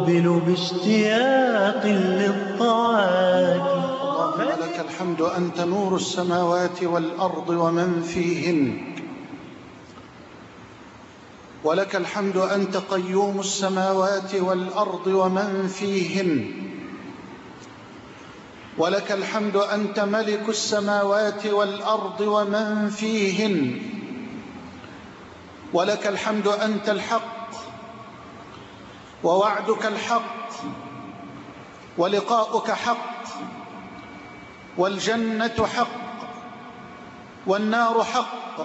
أقبل باشتياق للطاعات. اللهم لك الحمد أنت نور السماوات والأرض ومن فيهن، ولك الحمد أنت قيوم السماوات والأرض ومن فيهن، ولك الحمد أنت ملك السماوات والأرض ومن فيهن، ولك الحمد أنت الحق ووعدك الحق ولقاؤك حق والجنة حق والنار حق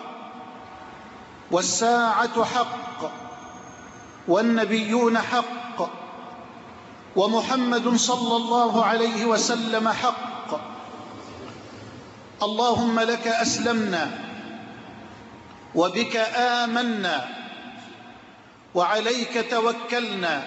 والساعة حق والنبيون حق ومحمد صلى الله عليه وسلم حق. اللهم لك أسلمنا وبك آمنا وعليك توكلنا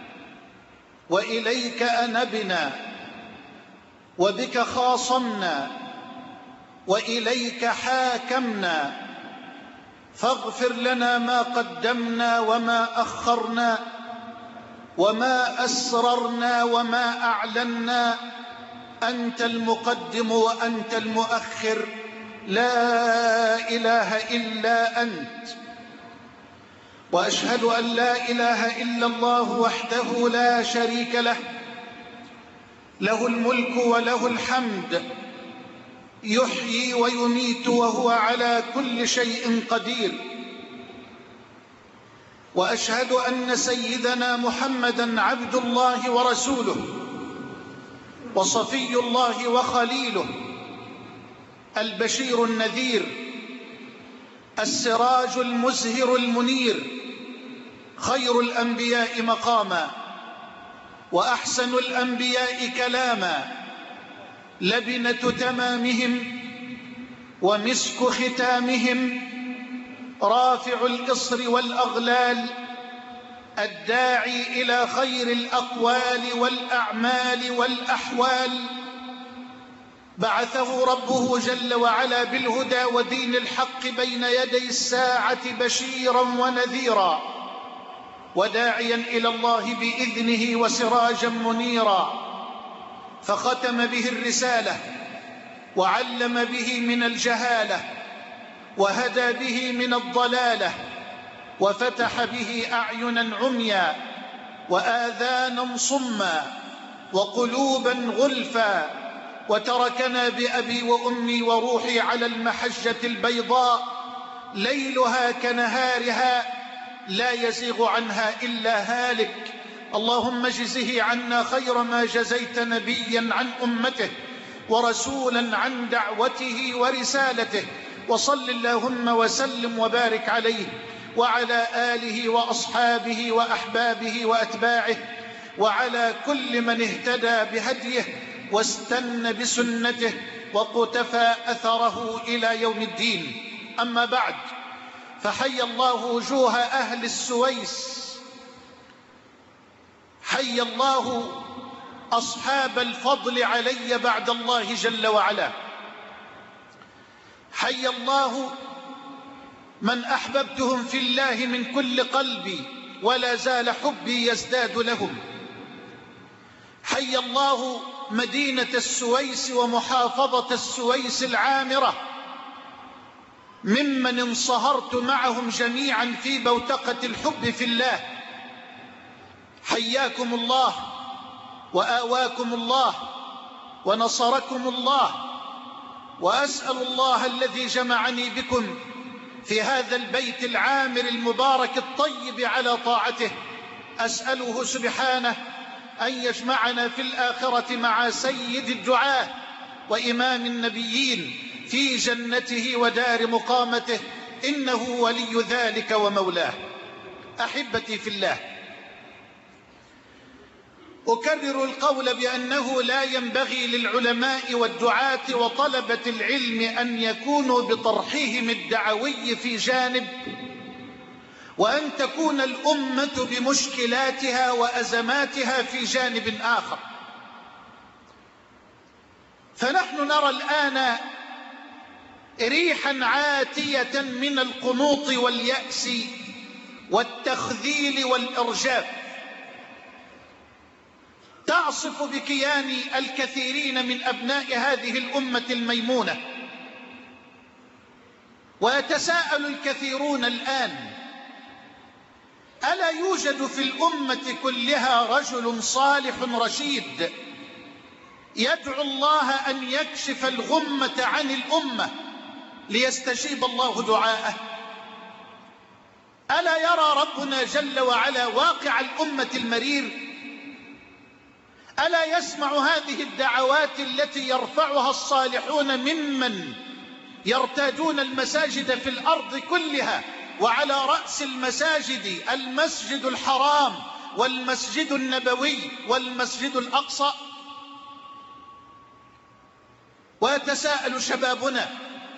وإليك أنبنا وبك خاصمنا وإليك حاكمنا، فاغفر لنا ما قدمنا وما أخرنا وما أسررنا وما أعلنا، أنت المقدم وأنت المؤخر، لا إله إلا أنت. وأشهد أن لا إله إلا الله وحده لا شريك له، له الملك وله الحمد، يحيي ويميت وهو على كل شيء قدير. وأشهد أن سيدنا محمدًا عبد الله ورسوله وصفي الله وخليله، البشير النذير، السراج المزهر المنير، خير الأنبياء مقاما وأحسن الأنبياء كلاما، لبنة تمامهم ومسك ختامهم، رافع الإصر والأغلال، الداعي إلى خير الأقوال والأعمال والأحوال، بعثه ربه جل وعلا بالهدى ودين الحق بين يدي الساعة بشيرا ونذيرا، وداعيا إلى الله بإذنه وسراجا منيرا، فختم به الرسالة وعلم به من الجهالة وهدى به من الضلالة، وفتح به أعينا عميا وآذانا صما وقلوبا غلفا، وتركنا بأبي وأمي وروحي على المحجة البيضاء ليلها كنهارها لا يزيغ عنها إلا هالك. اللهم اجزه عنا خير ما جزيت نبيا عن أمته ورسولا عن دعوته ورسالته، وصل اللهم وسلم وبارك عليه وعلى آله وأصحابه وأحبابه وأتباعه وعلى كل من اهتدى بهديه واستنى بسنته وقتفى أثره إلى يوم الدين. أما بعد، فحي الله وجوه أهل السويس، حي الله أصحاب الفضل علي بعد الله جل وعلا، حي الله من أحببتهم في الله من كل قلبي ولا زال حبي يزداد لهم، حي الله مدينة السويس ومحافظة السويس العامرة ممن انصهرت معهم جميعا في بوتقة الحب في الله. حياكم الله وآواكم الله ونصركم الله، وأسأل الله الذي جمعني بكم في هذا البيت العامر المبارك الطيب على طاعته، أسأله سبحانه أن يجمعنا في الآخرة مع سيد الدعاة وإمام النبيين في جنته ودار مقامته، إنه ولي ذلك ومولاه. أحبتي في الله، أكرر القول بأنه لا ينبغي للعلماء والدعاة وطلبة العلم أن يكونوا بطرحهم الدعوي في جانب، وأن تكون الأمة بمشكلاتها وأزماتها في جانب آخر. فنحن نرى الآن ريحا عاتية من القنوط واليأس والتخذيل والإرجاف، تعصف بكيان الكثيرين من أبناء هذه الأمة الميمونة. ويتساءل الكثيرون الآن: ألا يوجد في الأمة كلها رجل صالح رشيد يدعو الله أن يكشف الغمة عن الأمة ليستجيب الله دعاءه؟ ألا يرى ربنا جل وعلا واقع الأمة المرير؟ ألا يسمع هذه الدعوات التي يرفعها الصالحون ممن يرتادون المساجد في الأرض كلها، وعلى رأس المساجد المسجد الحرام والمسجد النبوي والمسجد الأقصى؟ ويتساءل شبابنا: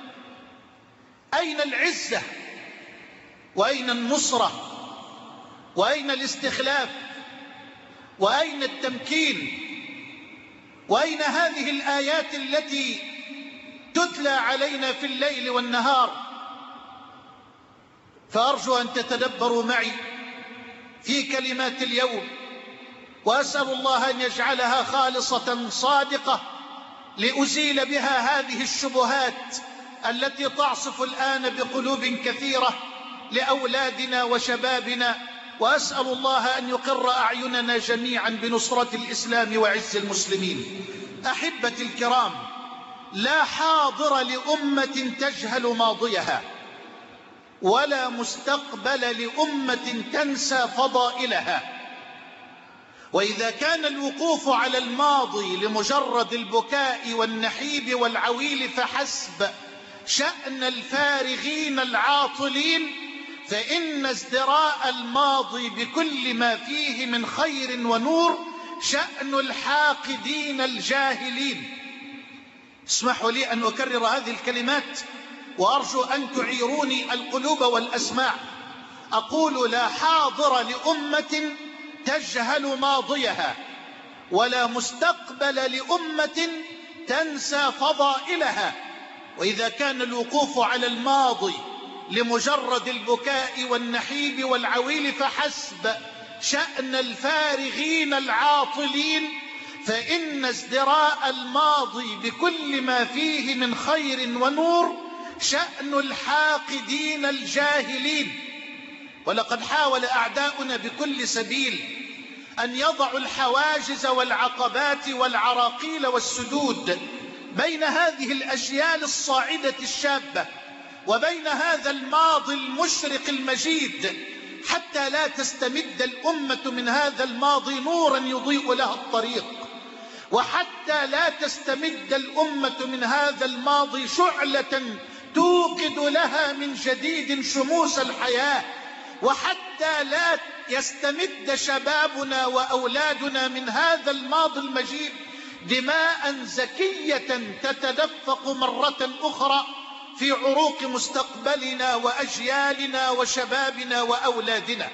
أين العزة؟ وأين النصرة؟ وأين الاستخلاف؟ وأين التمكين؟ وأين هذه الآيات التي تتلى علينا في الليل والنهار؟ فأرجو أن تتدبروا معي في كلمات اليوم، وأسأل الله أن يجعلها خالصة صادقة لأزيل بها هذه الشبهات التي تعصف الآن بقلوب كثيرة لأولادنا وشبابنا. وأسأل الله أن يقر أعيننا جميعا بنصرة الإسلام وعز المسلمين. أحبتي الكرام، لا حاضر لأمة تجهل ماضيها، ولا مستقبل لأمة تنسى فضائلها. وإذا كان الوقوف على الماضي لمجرد البكاء والنحيب والعويل فحسب شأن الفارغين العاطلين، فإن ازدراء الماضي بكل ما فيه من خير ونور شأن الحاقدين الجاهلين. اسمحوا لي أن أكرر هذه الكلمات، وأرجو أن تعيروني القلوب والأسماع. أقول: لا حاضر لأمة تجهل ماضيها، ولا مستقبل لأمة تنسى فضائلها. وإذا كان الوقوف على الماضي لمجرد البكاء والنحيب والعويل فحسب شأن الفارغين العاطلين، فإن ازدراء الماضي بكل ما فيه من خير ونور شأن الحاقدين الجاهلين. ولقد حاول أعداؤنا بكل سبيل أن يضعوا الحواجز والعقبات والعراقيل والسدود بين هذه الأجيال الصاعدة الشابة وبين هذا الماضي المشرق المجيد، حتى لا تستمد الأمة من هذا الماضي نورا يضيء لها الطريق، وحتى لا تستمد الأمة من هذا الماضي شعلة توقد لها من جديد شموس الحياة، وحتى لا يستمد شبابنا وأولادنا من هذا الماضي المجيد دماء زكية تتدفق مرة أخرى في عروق مستقبلنا وأجيالنا وشبابنا وأولادنا.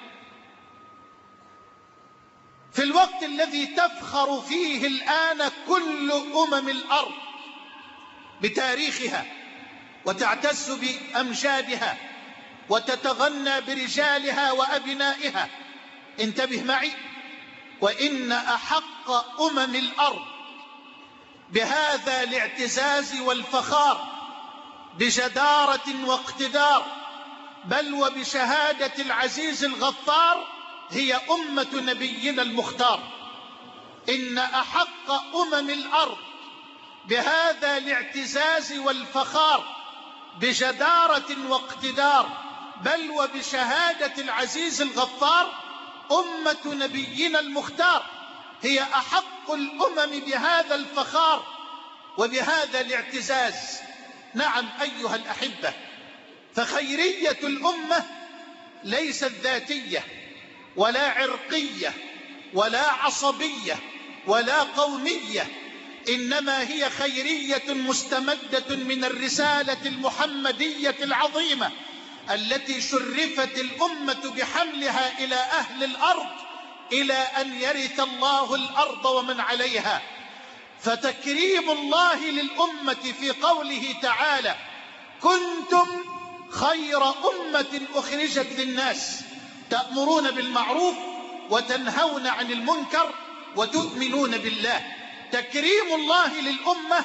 في الوقت الذي تفخر فيه الآن كل الأرض بتاريخها وتعتز بأمجادها وتتغنى برجالها وأبنائها، انتبه معي: وإن أحق الأرض بهذا الاعتزاز والفخار بجدارة واقتدار، بل وبشهادة العزيز الغفار، هي أمة نبينا المختار. إن أحق الأرض بهذا الاعتزاز والفخار بجدارة واقتدار، بل وبشهادة العزيز الغفار، أمة نبينا المختار هي أحق الأمم بهذا الفخار وبهذا الاعتزاز. نعم أيها الأحبة، فخيرية الأمة ليست ذاتية ولا عرقية ولا عصبية ولا قومية، إنما هي خيرية مستمدة من الرسالة المحمدية العظيمة التي شرفت الأمة بحملها إلى أهل الأرض إلى أن يرث الله الأرض ومن عليها. فتكريم الله للأمة في قوله تعالى: كنتم خير أمة أخرجت للناس تأمرون بالمعروف وتنهون عن المنكر وتؤمنون بالله. تكريم الله للأمة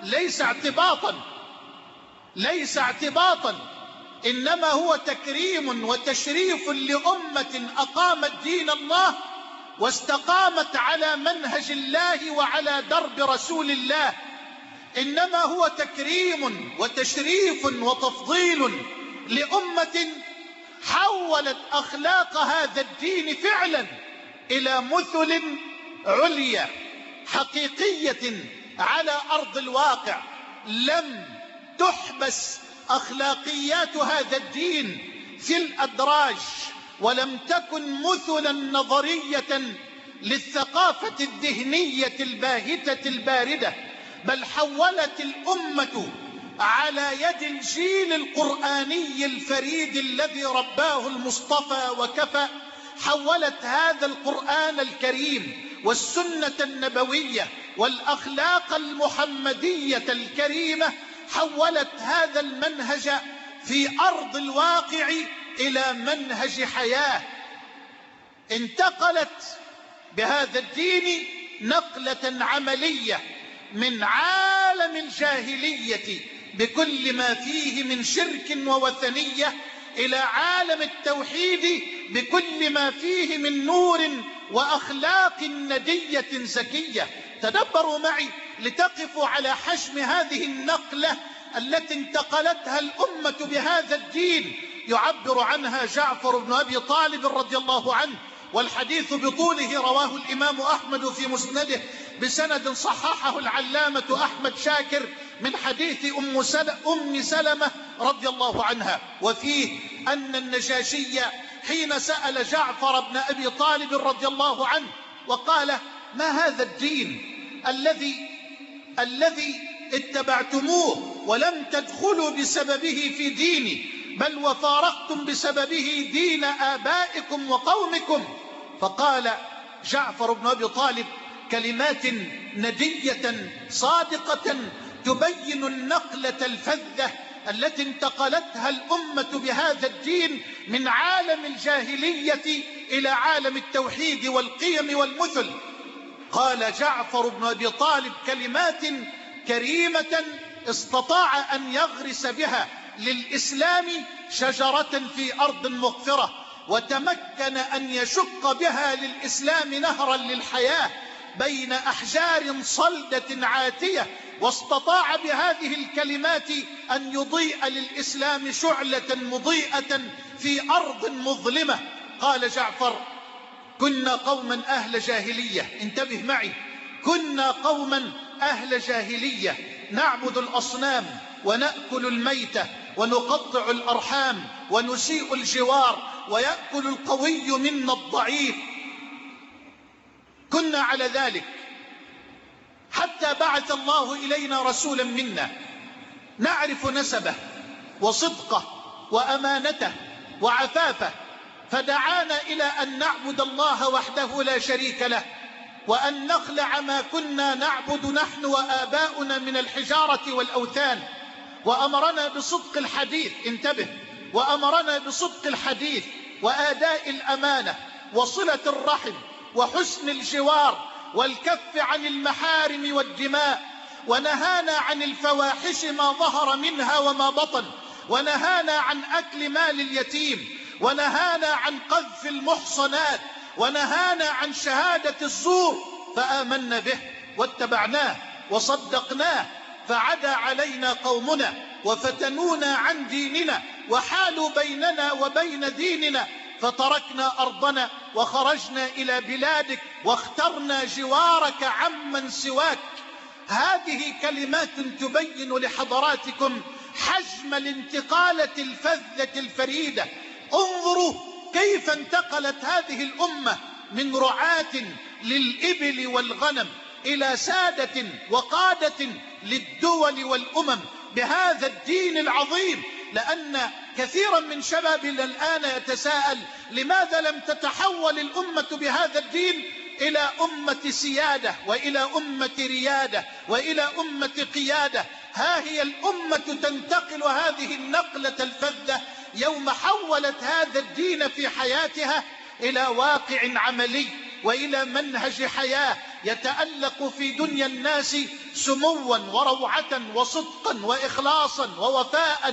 ليس اعتباطا، إنما هو تكريم وتشريف لأمة أقامت دين الله واستقامت على منهج الله وعلى درب رسول الله. إنما هو تكريم وتشريف وتفضيل لأمة حولت أخلاق هذا الدين فعلا إلى مثل عليا حقيقية على أرض الواقع. لم تحبس أخلاقيات هذا الدين في الأدراج، ولم تكن مثلا نظرية للثقافة الذهنية الباهتة الباردة، بل حولت الأمة على يد الجيل القرآني الفريد الذي رباه المصطفى وكفى. حولت هذا القرآن الكريم والسنة النبوية والأخلاق المحمدية الكريمة، حولت هذا المنهج في أرض الواقع إلى منهج حياة. انتقلت بهذا الدين نقلة عملية من عالم الجاهلية بكل ما فيه من شرك ووثنية إلى عالم التوحيد بكل ما فيه من نور وأخلاق ندية زكية. تدبروا معي لتقفوا على حجم هذه النقلة التي انتقلتها الأمة بهذا الدين. يعبر عنها جعفر بن أبي طالب رضي الله عنه، والحديث بطوله رواه الإمام أحمد في مسنده بسند صححه العلامة أحمد شاكر من حديث أم سلمة رضي الله عنها، وفيه أن النجاشي حين سأل جعفر بن أبي طالب رضي الله عنه وقال: ما هذا الدين الذي اتبعتموه ولم تدخلوا بسببه في ديني، بل وفارقتم بسببه دين آبائكم وقومكم؟ فقال جعفر بن أبي طالب كلمات ندية صادقة تبين النقلة الفذة التي انتقلتها الأمة بهذا الدين من عالم الجاهلية إلى عالم التوحيد والقيم والمثل. قال جعفر بن أبي طالب كلمات كريمة استطاع أن يغرس بها للإسلام شجرة في أرض مغفرة، وتمكن أن يشق بها للإسلام نهرا للحياة بين أحجار صلدة عاتية، واستطاع بهذه الكلمات أن يضيء للإسلام شعلة مضيئة في أرض مظلمة. قال جعفر: كنا قوما أهل جاهلية، انتبه معي، كنا قوما أهل جاهلية نعبد الأصنام ونأكل الميتة ونقطع الأرحام ونسيء الجوار ويأكل القوي منا الضعيف. كنا على ذلك حتى بعث الله إلينا رسولا منا نعرف نسبه وصدقه وأمانته وعفافه، فدعانا إلى أن نعبد الله وحده لا شريك له، وأن نخلع ما كنا نعبد نحن وآباؤنا من الحجارة والأوثان، وأمرنا بصدق الحديث، انتبه، وأمرنا بصدق الحديث وآداء الأمانة وصلة الرحم وحسن الجوار والكف عن المحارم والدماء، ونهانا عن الفواحش ما ظهر منها وما بطن، ونهانا عن أكل مال اليتيم، ونهانا عن قذف المحصنات، ونهانا عن شهادة الزور، فآمنا به واتبعناه وصدقناه، فعدا علينا قومنا وفتنونا عن ديننا وحالوا بيننا وبين ديننا، فتركنا أرضنا وخرجنا إلى بلادك واخترنا جوارك عمن سواك. هذه كلمات تبين لحضراتكم حجم الانتقالة الفذة الفريدة. انظروا كيف انتقلت هذه الأمة من رعاة للإبل والغنم إلى سادة وقادة للدول والأمم بهذا الدين العظيم. لأن كثيرا من شبابنا الآن يتساءل: لماذا لم تتحول الأمة بهذا الدين إلى أمة سيادة وإلى أمة ريادة وإلى أمة قيادة؟ ها هي الأمة تنتقل هذه النقلة الفذة يوم حولت هذا الدين في حياتها إلى واقع عملي، وإلى منهج حياة يتألق في دنيا الناس سموا وروعة وصدقا وإخلاصا ووفاء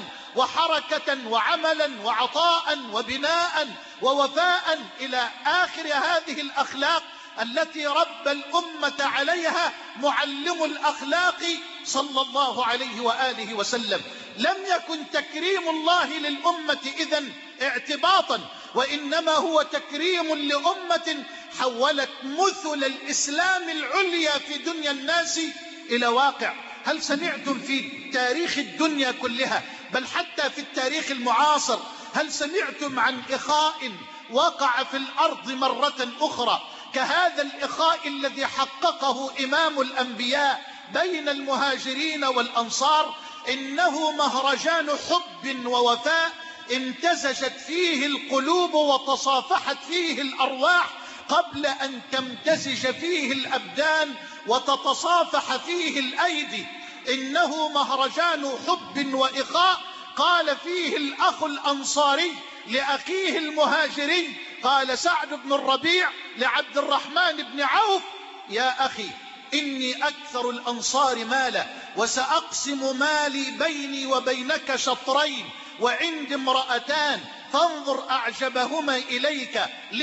وحركة وعملا وعطاء وبناء ووفاء إلى آخر هذه الأخلاق التي رب الأمة عليها معلم الأخلاق صلى الله عليه وآله وسلم. لم يكن تكريم الله للأمة إذن اعتباطا، وإنما هو تكريم لأمة حولت مثل الإسلام العليا في دنيا الناس إلى واقع. هل سمعتم في تاريخ الدنيا كلها، بل حتى في التاريخ المعاصر، هل سمعتم عن إخاء وقع في الأرض مرة أخرى كهذا الإخاء الذي حققه إمام الأنبياء بين المهاجرين والأنصار؟ إنه مهرجان حب ووفاء امتزجت فيه القلوب وتصافحت فيه الأرواح قبل أن تمتزج فيه الأبدان وتتصافح فيه الأيدي. إنه مهرجان حب وإخاء قال فيه الأخ الأنصاري لأخيه المهاجري، قال سعد بن الربيع لعبد الرحمن بن عوف: يا أخي إني أكثر الأنصار مالا وسأقسم مالي بيني وبينك شطرين، وعندي امرأتان فانظر أعجبهما إليك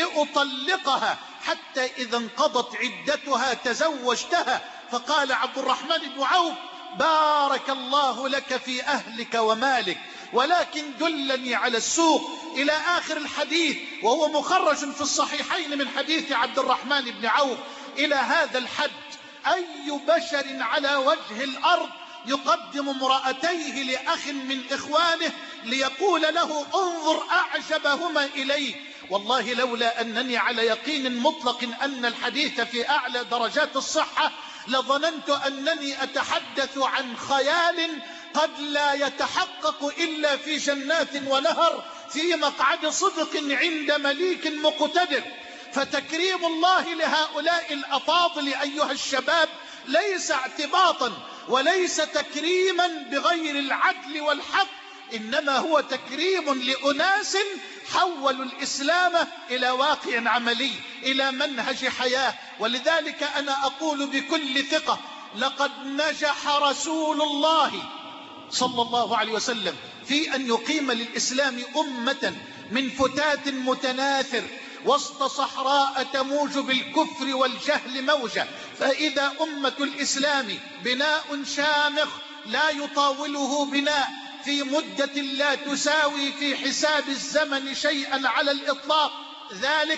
لأطلقها، حتى إذا انقضت عدتها تزوجتها. فقال عبد الرحمن بن عوف: بارك الله لك في أهلك ومالك، ولكن دلني على السوق، إلى آخر الحديث، وهو مخرج في الصحيحين من حديث عبد الرحمن بن عوف. إلى هذا الحد أي بشر على وجه الأرض يقدم امرأتيه لأخ من إخوانه ليقول له انظر أعجبهما إليك؟ والله لولا أنني على يقين مطلق أن الحديث في أعلى درجات الصحة لظننت أنني أتحدث عن خيال قد لا يتحقق إلا في جنات ونهر في مقعد صدق عند مليك مقتدر. فتكريم الله لهؤلاء الأفاضل أيها الشباب ليس اعتباطا وليس تكريما بغير العدل والحق، إنما هو تكريم لأناس حولوا الإسلام إلى واقع عملي، إلى منهج حياة. ولذلك أنا أقول بكل ثقة: لقد نجح رسول الله صلى الله عليه وسلم في أن يقيم للإسلام أمة من فتات متناثر وسط صحراء تموج بالكفر والجهل موجة. فإذا أمة الإسلام بناء شامخ لا يطاوله بناء في مدة لا تساوي في حساب الزمن شيئا على الإطلاق، ذلك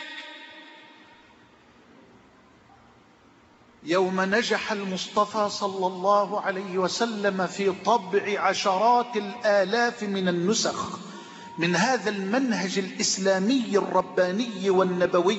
يوم نجح المصطفى صلى الله عليه وسلم في طبع عشرات الآلاف من النسخ من هذا المنهج الإسلامي الرباني والنبوي،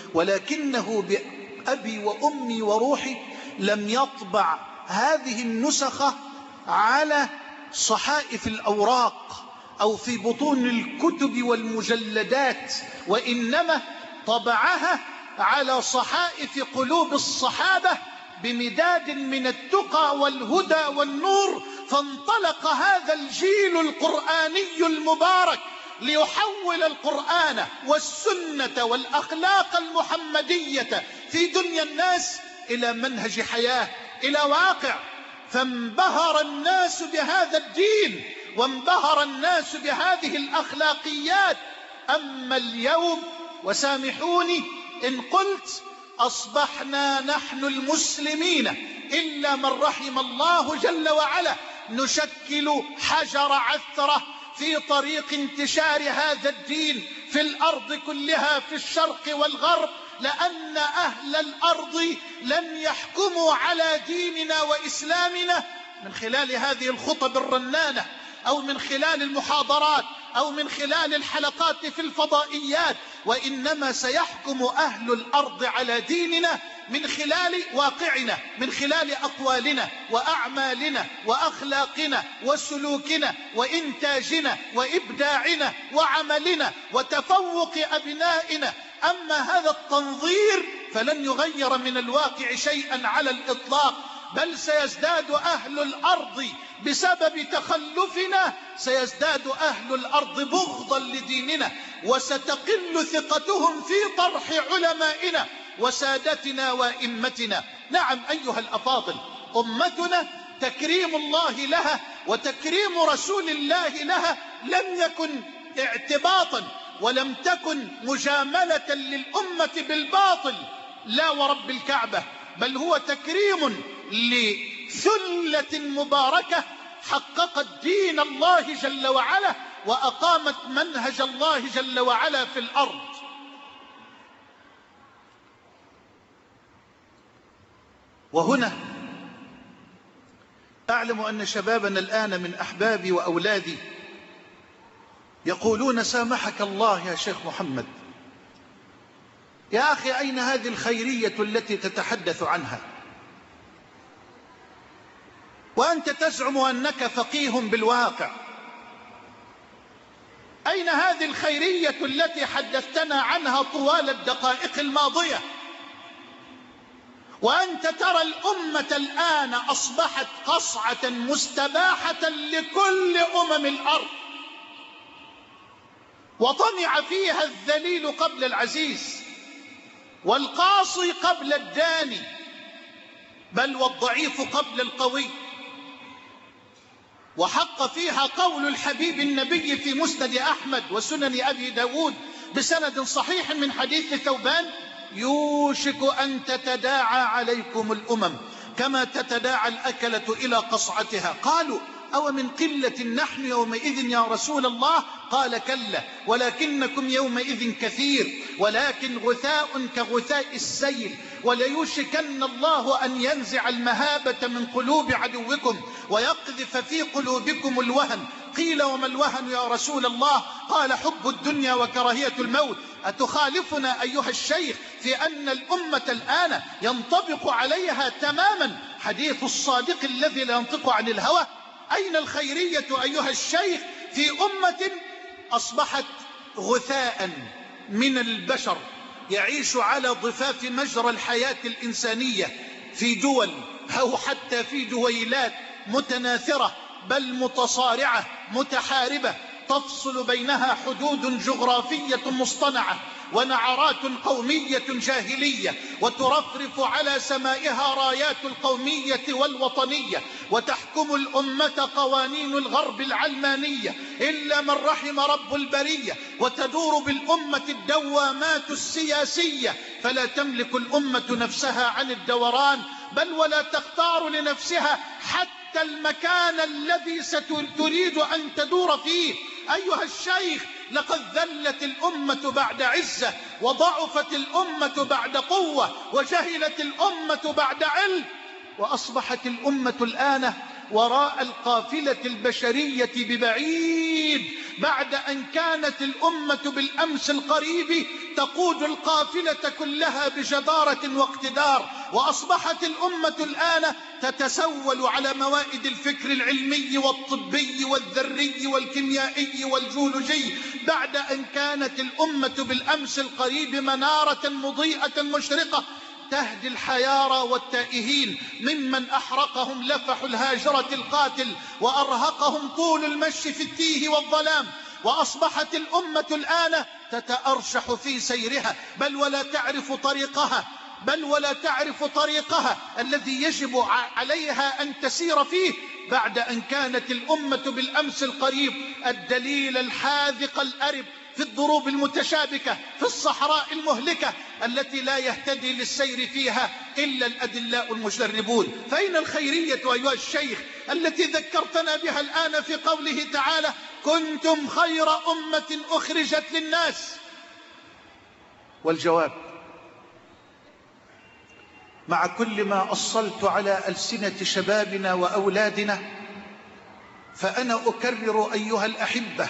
ولكنه بأبي وأمي وروحي لم يطبع هذه النسخ على صحائف الأوراق أو في بطون الكتب والمجلدات، وإنما طبعها على صحائف قلوب الصحابة بمداد من التقى والهدى والنور. فانطلق هذا الجيل القرآني المبارك ليحول القرآن والسنة والأخلاق المحمدية في دنيا الناس إلى منهج حياة، إلى واقع. فانبهر الناس بهذا الدين وانبهر الناس بهذه الأخلاقيات. أما اليوم وسامحوني إن قلت أصبحنا نحن المسلمين إلا من رحم الله جل وعلا نشكل حجر عثرة في طريق انتشار هذا الدين في الأرض كلها في الشرق والغرب، لأن أهل الأرض لن يحكموا على ديننا وإسلامنا من خلال هذه الخطب الرنانة أو من خلال المحاضرات أو من خلال الحلقات في الفضائيات، وإنما سيحكم أهل الأرض على ديننا من خلال واقعنا، من خلال أقوالنا وأعمالنا وأخلاقنا وسلوكنا وإنتاجنا وإبداعنا وعملنا وتفوق أبنائنا. أما هذا التنظير فلن يغير من الواقع شيئا على الإطلاق، بل سيزداد أهل الأرض بسبب تخلفنا، سيزداد أهل الأرض بغضا لديننا، وستقل ثقتهم في طرح علمائنا وسادتنا وأئمتنا. نعم أيها الأفاضل، أمتنا تكريم الله لها وتكريم رسول الله لها لم يكن اعتباطا، ولم تكن مجاملة للأمة بالباطل، لا ورب الكعبة، بل هو تكريم لثلة مباركة حققت دين الله جل وعلا وأقامت منهج الله جل وعلا في الأرض. وهنا أعلم أن شبابنا الآن من أحبابي وأولادي يقولون سامحك الله يا شيخ محمد، يا أخي أين هذه الخيرية التي تتحدث عنها وأنت تزعم أنك فقيه بالواقع؟ أين هذه الخيرية التي حدثتنا عنها طوال الدقائق الماضية وأنت ترى الأمة الآن أصبحت قصعة مستباحة لكل الأرض، وطمع فيها الذليل قبل العزيز والقاصي قبل الداني، بل والضعيف قبل القوي. وحق فيها قول الحبيب النبي في مسند أحمد وسنن أبي داود بسند صحيح من حديث ثوبان: يوشك أن تتداعى عليكم الأمم كما تتداعى الأكلة إلى قصعتها. قالوا: أو من قلة نحن يومئذ يا رسول الله؟ قال: كلا، ولكنكم يومئذ كثير، ولكن غثاء كغثاء السيل، وليوشكن الله أن ينزع المهابة من قلوب عدوكم ويقذف في قلوبكم الوهن. قيل: وما الوهن يا رسول الله؟ قال: حب الدنيا وكراهية الموت. أتخالفنا أيها الشيخ في أن الأمة الآن ينطبق عليها تماما حديث الصادق الذي لا ينطق عن الهوى؟ أين الخيرية أيها الشيخ في أمة أصبحت غثاء من البشر يعيش على ضفاف مجرى الحياة الإنسانية في دول أو حتى في دويلات متناثرة بل متصارعة متحاربة تفصل بينها حدود جغرافية مصطنعة ونعرات قومية جاهلية، وترفرف على سمائها رايات القومية والوطنية، وتحكم الأمة قوانين الغرب العلمانية إلا من رحم رب البرية، وتدور بالأمة الدوامات السياسية، فلا تملك الأمة نفسها عن الدوران، بل ولا تختار لنفسها حتى المكان الذي ستريد أن تدور فيه. أيها الشيخ، لقد ذلت الأمة بعد عزة، وضعفت الأمة بعد قوة، وجهلت الأمة بعد علم، وأصبحت الأمة الآن وراء القافلة البشرية ببعيد، بعد أن كانت الأمة بالأمس القريب تقود القافلة كلها بجدارة واقتدار، وأصبحت الأمة الآن تتسول على موائد الفكر العلمي والطبي والذري والكيميائي والجيولوجي، بعد أن كانت الأمة بالأمس القريب منارة مضيئة مشرقة تهدي الحيارى والتائهين ممن أحرقهم لفح الهاجرة القاتل وأرهقهم طول المشي في التيه والظلام. وأصبحت الأمة الآن تتأرشح في سيرها، بل ولا تعرف طريقها الذي يجب عليها أن تسير فيه، بعد أن كانت الأمة بالأمس القريب الدليل الحاذق الأرب في الضروب المتشابكة في الصحراء المهلكة التي لا يهتدي للسير فيها إلا الأدلاء المجربون. فأين الخيرية أيها الشيخ التي ذكرتنا بها الآن في قوله تعالى: كنتم خير أمة أخرجت للناس؟ والجواب: مع كل ما أصلت على ألسنة شبابنا وأولادنا، فأنا أكرر أيها الأحبة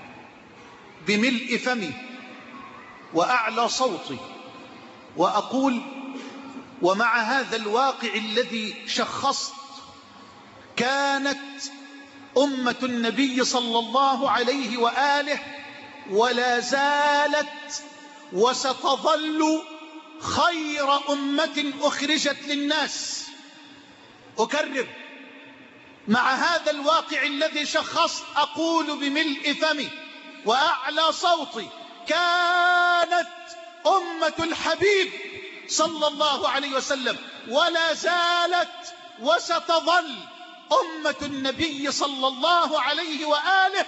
بملء فمي وأعلى صوتي وأقول: ومع هذا الواقع الذي شخصت، كانت أمة النبي صلى الله عليه وآله ولا زالت وستظل خير أمة أخرجت للناس. أكرر: مع هذا الواقع الذي شخصت أقول بملء فمي وأعلى صوتي: كانت أمة الحبيب صلى الله عليه وسلم، ولا زالت وستظل أمة النبي صلى الله عليه وآله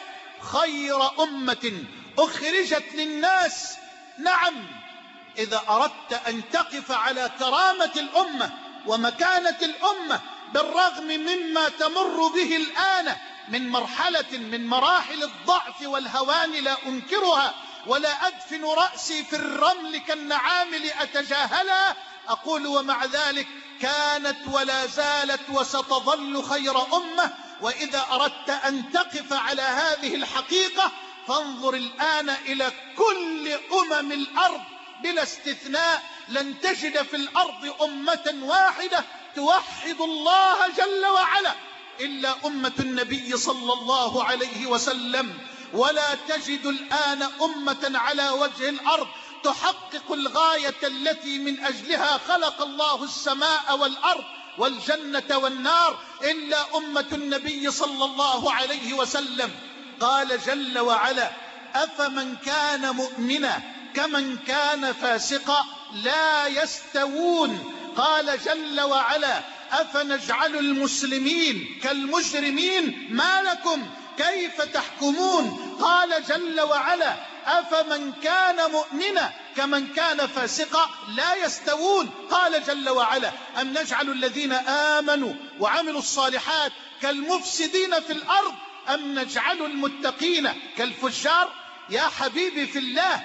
خير أمة أخرجت للناس. نعم، إذا أردت أن تقف على كرامة الأمة ومكانة الأمة بالرغم مما تمر به الآن من مرحلة من مراحل الضعف والهوان لا أنكرها، ولا أدفن رأسي في الرمل كالنعامل أتجاهلها، أقول ومع ذلك كانت ولا زالت وستظل خير أمة. وإذا أردت أن تقف على هذه الحقيقة فانظر الآن إلى كل أمم الأرض بلا استثناء، لن تجد في الأرض أمة واحدة توحد الله جل وعلا إلا أمة النبي صلى الله عليه وسلم. ولا تجد الآن أمة على وجه الأرض تحقق الغاية التي من أجلها خلق الله السماء والأرض والجنة والنار إلا أمة النبي صلى الله عليه وسلم. قال جل وعلا: أفمن كان مؤمنا كمن كان فاسقا لا يستوون. قال جل وعلا: أفنجعل المسلمين كالمجرمين ما لكم كيف تحكمون. قال جل وعلا: أفمن كان مؤمنا كمن كان فاسقا لا يستوون. قال جل وعلا: أم نجعل الذين آمنوا وعملوا الصالحات كالمفسدين في الأرض أم نجعل المتقين كالفجار. يا حبيبي في الله،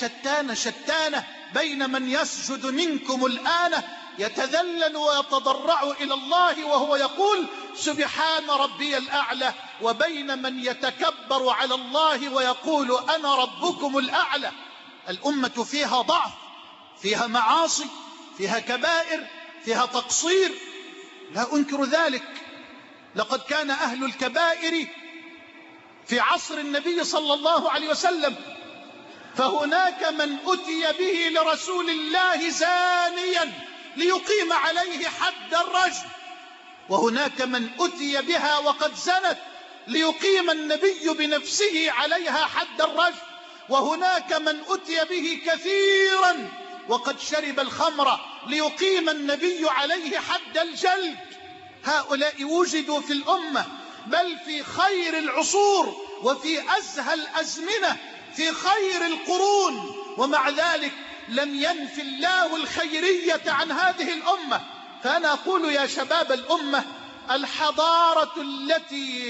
شتان بين من يسجد منكم الآن يتذلل ويتضرع إلى الله وهو يقول سبحان ربي الأعلى، وبين من يتكبر على الله ويقول أنا ربكم الأعلى. الأمة فيها ضعف، فيها معاصي، فيها كبائر، فيها تقصير، لا أنكر ذلك. لقد كان أهل الكبائر في عصر النبي صلى الله عليه وسلم، فهناك من أتي به لرسول الله زانيا ليقيم عليه حد الرجم، وهناك من أتي بها وقد زنت ليقيم النبي بنفسه عليها حد الرجم، وهناك من أتي به كثيرا وقد شرب الخمر ليقيم النبي عليه حد الجلد. هؤلاء وجدوا في الأمة، بل في خير العصور وفي أزهى الأزمنة، في خير القرون، ومع ذلك لم ينفي الله الخيرية عن هذه الأمة. فأنا أقول يا شباب الأمة، الحضارة التي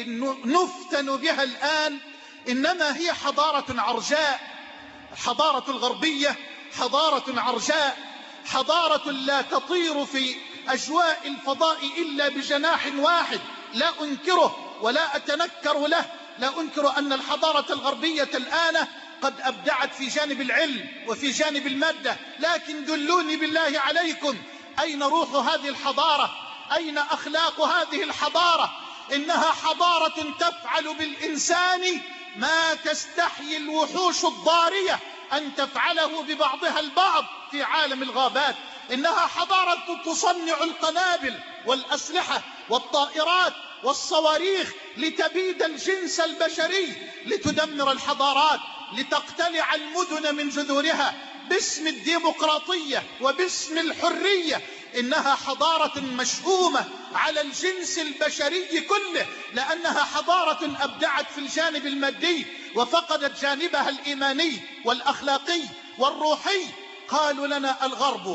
نفتن بها الآن إنما هي حضارة عرجاء. الحضارة الغربية حضارة عرجاء، حضارة لا تطير في أجواء الفضاء إلا بجناح واحد. لا أنكره ولا أتنكر له، لا أنكر أن الحضارة الغربية الآن قد أبدعت في جانب العلم وفي جانب المادة، لكن دلوني بالله عليكم أين روح هذه الحضارة؟ أين أخلاق هذه الحضارة؟ إنها حضارة تفعل بالإنسان ما تستحيي الوحوش الضارية أن تفعله ببعضها البعض في عالم الغابات. إنها حضارة تصنع القنابل والأسلحة والطائرات والصواريخ لتبيد الجنس البشري، لتدمر الحضارات، لتقتلع المدن من جذورها باسم الديمقراطية وباسم الحرية. إنها حضارة مشؤومة على الجنس البشري كله، لأنها حضارة أبدعت في الجانب المادي وفقدت جانبها الإيماني والأخلاقي والروحي. قالوا لنا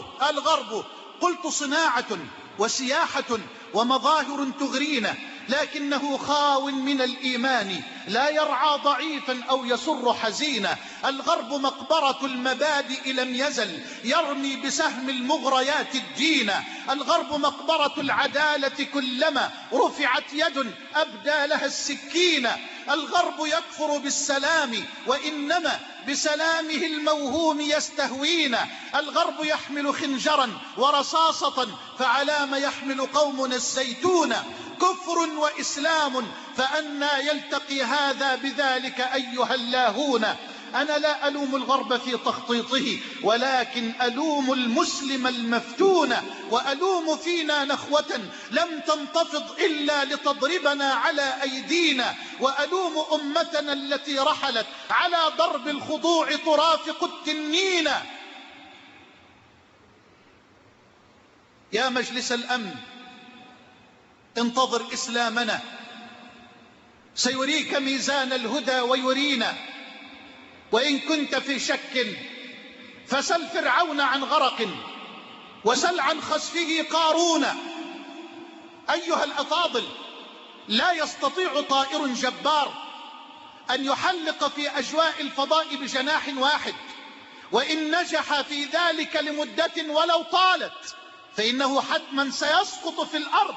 الغرب، قلت صناعة وسياحة ومظاهر تغرينا، لكنه خاو من الإيمان، لا يرعى ضعيفا أو يسر حزينا. الغرب مقبرة المبادئ لم يزل يرمي بسهم المغريات الدين. الغرب مقبرة العدالة كلما رفعت يد أبدى لها السكين. الغرب يكفر بالسلام وإنما بسلامه الموهوم يستهوينا. الغرب يحمل خنجرا ورصاصة فعلى ما يحمل قومنا الزيتون. كفر وإسلام فأنى يلتقي هذا بذلك أيها اللاهون. أنا لا ألوم الغرب في تخطيطه، ولكن ألوم المسلم المفتون، وألوم فينا نخوة لم تنتفض إلا لتضربنا على أيدينا، وألوم أمتنا التي رحلت على ضرب الخضوع ترافق التنين. يا مجلس الأمن، انتظر إسلامنا، سيريك ميزان الهدى ويرينا. وإن كنت في شك فسل فرعون عن غرق، وسل عن خسفه قارون. أيها الأفاضل، لا يستطيع طائر جبار أن يحلق في أجواء الفضاء بجناح واحد، وإن نجح في ذلك لمدة ولو طالت فإنه حتما سيسقط في الأرض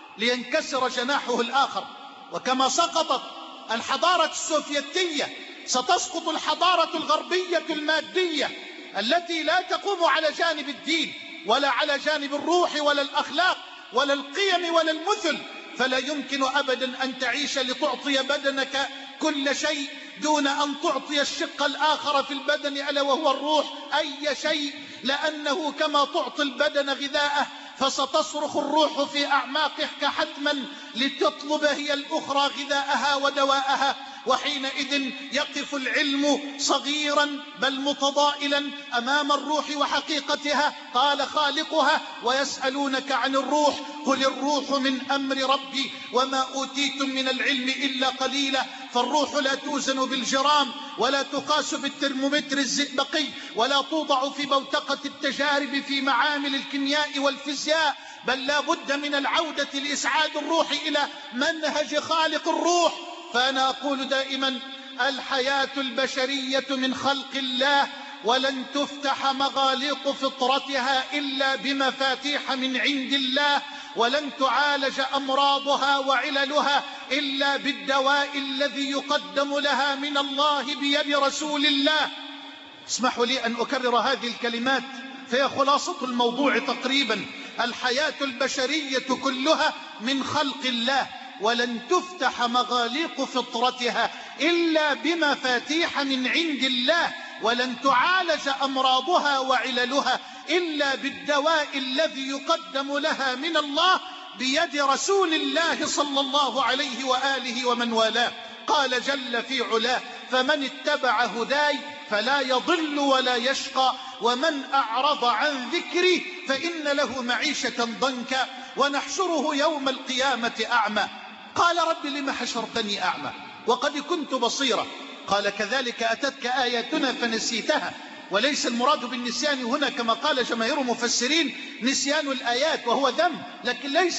لينكسر جناحه الآخر. وكما سقطت الحضارة السوفيتية ستسقط الحضارة الغربية المادية التي لا تقوم على جانب الدين ولا على جانب الروح ولا الأخلاق ولا القيم ولا المثل. فلا يمكن أبدا أن تعيش لتعطي بدنك كل شيء دون أن تعطي الشق الآخر في البدن ألا وهو الروح أي شيء، لأنه كما تعطي البدن غذاءه فستصرخ الروح في أعماقك حتما لتطلب هي الأخرى غذاءها ودواءها. وحينئذ يقف العلم صغيرا بل متضائلا أمام الروح وحقيقتها. قال خالقها: ويسألونك عن الروح قل الروح من أمر ربي وما أوتيتم من العلم إلا قليلا. فالروح لا توزن بالجرام ولا تقاس بالترمومتر الزئبقي ولا توضع في بوتقة التجارب في معامل الكيمياء والفيزياء، بل لا بد من العودة لإسعاد الروح إلى منهج خالق الروح. فأنا أقول دائما: الحياة البشرية من خلق الله، ولن تفتح مغاليق فطرتها إلا بمفاتيح من عند الله، ولن تعالج أمراضها وعللها إلا بالدواء الذي يقدم لها من الله بيد رسول الله. اسمحوا لي أن أكرر هذه الكلمات فهي خلاصة الموضوع تقريبا. الحياة البشرية كلها من خلق الله، ولن تفتح مغاليق فطرتها إلا بمفاتيح من عند الله، ولن تعالج أمراضها وعللها إلا بالدواء الذي يقدم لها من الله بيد رسول الله صلى الله عليه وآله ومن والاه. قال جل في علاه: فمن اتبع هداي فلا يضل ولا يشقى ومن أعرض عن ذكري فإن له معيشة ضنكا ونحشره يوم القيامة أعمى. قال: رب لم حشرتني أعمى وقد كنت بصيرا. قال: كذلك أتتك آياتنا فنسيتها. وليس المراد بالنسيان هنا كما قال جماهير المفسرين نسيان الآيات وهو ذنب، لكن ليس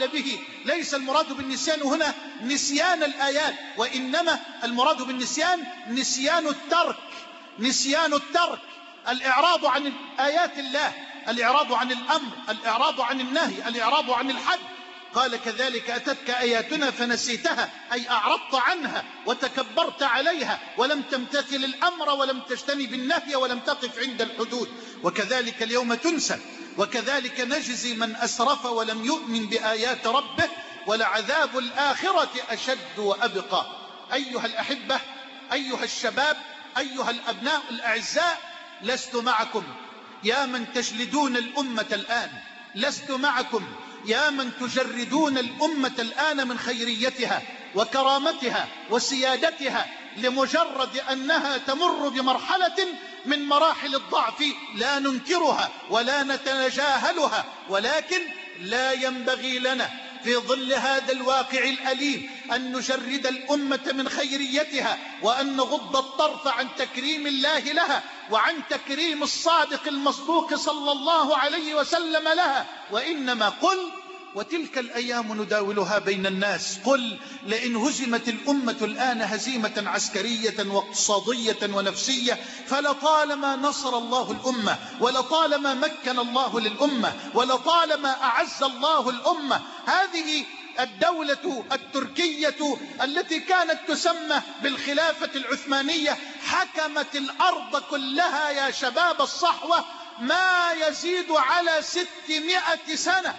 المراد بالنسيان هنا نسيان الآيات، وإنما المراد بالنسيان نسيان الترك، الإعراض عن آيات الله، الإعراض عن الأمر، الإعراض عن النهي، الإعراض عن الحد. قال: كذلك أتتك آياتنا فنسيتها، أي أعرضت عنها وتكبرت عليها ولم تمتثل الأمر ولم تجتنب النهي ولم تقف عند الحدود. وكذلك اليوم تنسى، وكذلك نجزي من أسرف ولم يؤمن بآيات ربه، ولعذاب الآخرة أشد وأبقى. أيها الأحبة، أيها الشباب، أيها الأبناء الأعزاء، لست معكم يا من تجلدون الأمة الآن، لست معكم يا من تجردون الأمة الآن من خيريتها وكرامتها وسيادتها لمجرد أنها تمر بمرحلة من مراحل الضعف لا ننكرها ولا نتجاهلها، ولكن لا ينبغي لنا في ظل هذا الواقع الأليم أن نجرد الأمة من خيريتها وأن نغض الطرف عن تكريم الله لها وعن تكريم الصادق المصدوق صلى الله عليه وسلم لها. وإنما قل: وتلك الأيام نداولها بين الناس. قل: لئن هزمت الأمة الآن هزيمة عسكرية واقتصادية ونفسية فلطالما نصر الله الأمة، ولطالما مكن الله للأمة، ولطالما أعز الله الأمة. هذه الدولة التركية التي كانت تسمى بالخلافة العثمانية حكمت الأرض كلها يا شباب الصحوة ما يزيد على 600 سنة.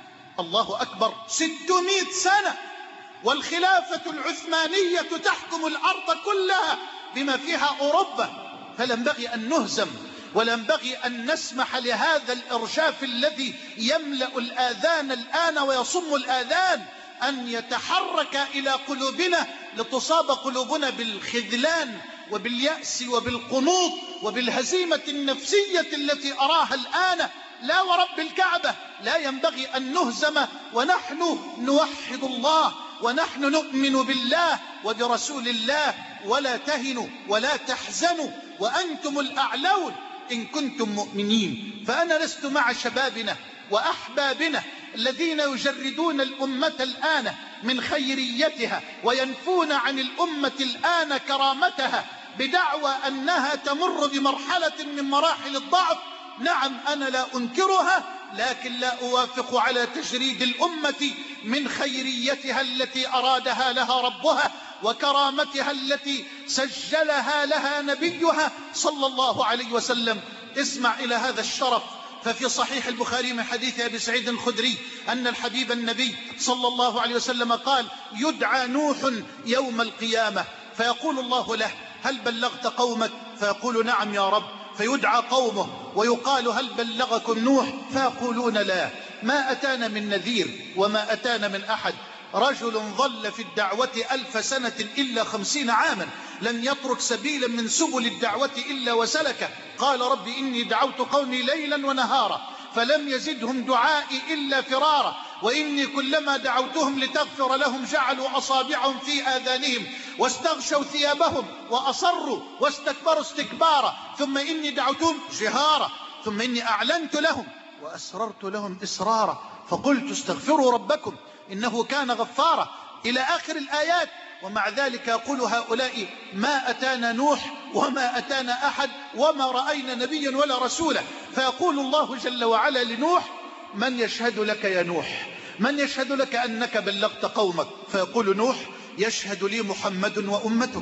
الله أكبر، 600 سنة والخلافة العثمانية تحكم الأرض كلها بما فيها أوروبا. فلنبغي أن نهزم، ولنبغي أن نسمح لهذا الإرجاف الذي يملأ الآذان الآن ويصم الآذان أن يتحرك إلى قلوبنا لتصاب قلوبنا بالخذلان وباليأس وبالقنوط وبالهزيمة النفسية التي أراها الآن لا ورب الكعبة لا ينبغي أن نهزم ونحن نوحد الله ونحن نؤمن بالله وبرسول الله. ولا تهنوا ولا تحزنوا وأنتم الأعلون إن كنتم مؤمنين. فأنا لست مع شبابنا وأحبابنا الذين يجردون الأمة الآن من خيريتها وينفون عن الأمة الآن كرامتها بدعوى أنها تمر بمرحلة من مراحل الضعف. نعم أنا لا أنكرها، لكن لا أوافق على تجريد الأمة من خيريتها التي أرادها لها ربها وكرامتها التي سجلها لها نبيها صلى الله عليه وسلم. اسمع إلى هذا الشرف. ففي صحيح البخاري من حديث أبي سعيد الخدري أن الحبيب النبي صلى الله عليه وسلم قال: يدعى نوح يوم القيامة فيقول الله له: هل بلغت قومك؟ فيقول: نعم يا رب. فيدعى قومه ويقال: هل بلغكم نوح؟ فيقولون: لا، ما أتانا من نذير وما أتانا من أحد. رجل ظل في الدعوة 1000 سنة إلا 50 عاما، لم يترك سبيلا من سبل الدعوة إلا وسلكه. قال: رب إني دعوت قومي ليلا ونهارا فلم يزدهم دعائي إلا فرارا، وإني كلما دعوتهم لتغفر لهم جعلوا أصابعهم في آذانهم واستغشوا ثيابهم وأصروا واستكبروا استكبارا، ثم إني دعوتهم جهارا، ثم إني أعلنت لهم وأسررت لهم إسرارا، فقلت استغفروا ربكم إنه كان غفارا، إلى آخر الآيات. ومع ذلك يقول هؤلاء: ما أتانا نوح وما أتانا أحد وما رأينا نبيا ولا رسولا. فيقول الله جل وعلا لنوح: من يشهد لك يا نوح؟ من يشهد لك أنك بلغت قومك؟ فيقول نوح: يشهد لي محمد وأمته،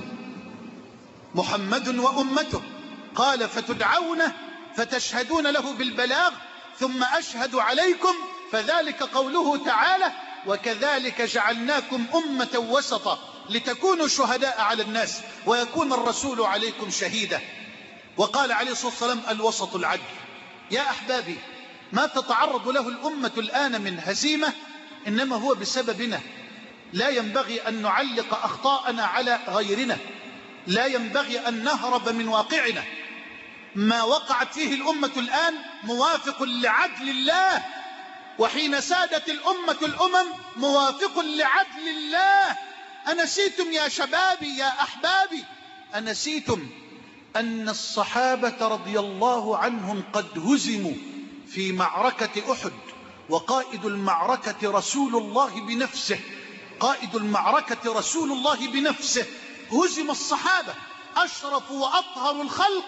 محمد وأمته. قال: فتدعون فتشهدون له بالبلاغ ثم أشهد عليكم، فذلك قوله تعالى: وكذلك جعلناكم أمة وسطا لتكونوا شهداء على الناس ويكون الرسول عليكم شهيدا. وقال عليه الصلاة والسلام: الوسط العدل. يا أحبابي، ما تتعرض له الأمة الآن من هزيمة إنما هو بسببنا. لا ينبغي أن نعلق أخطاءنا على غيرنا، لا ينبغي أن نهرب من واقعنا. ما وقعت فيه الأمة الآن موافق لعدل الله، وحين سادت الأمم موافق لعدل الله. أنسيتم يا شبابي يا أحبابي، أنسيتم أن الصحابة رضي الله عنهم قد هزموا في معركة أحد، وقائد المعركة رسول الله بنفسه، قائد المعركة رسول الله بنفسه. هزم الصحابة أشرف وأطهر الخلق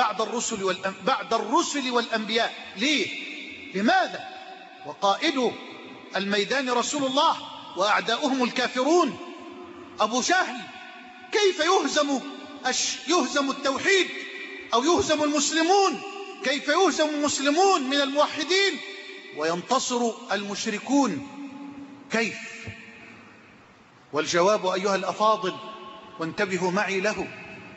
بعد الرسل والأنبياء. ليه؟ لماذا؟ وقائد الميدان رسول الله وأعداؤهم الكافرون. أبو جهل كيف يهزم التوحيد أو يهزم المسلمون؟ كيف يهزم المسلمون من الموحدين وينتصر المشركون؟ كيف؟ والجواب أيها الأفاضل، وانتبهوا معي له: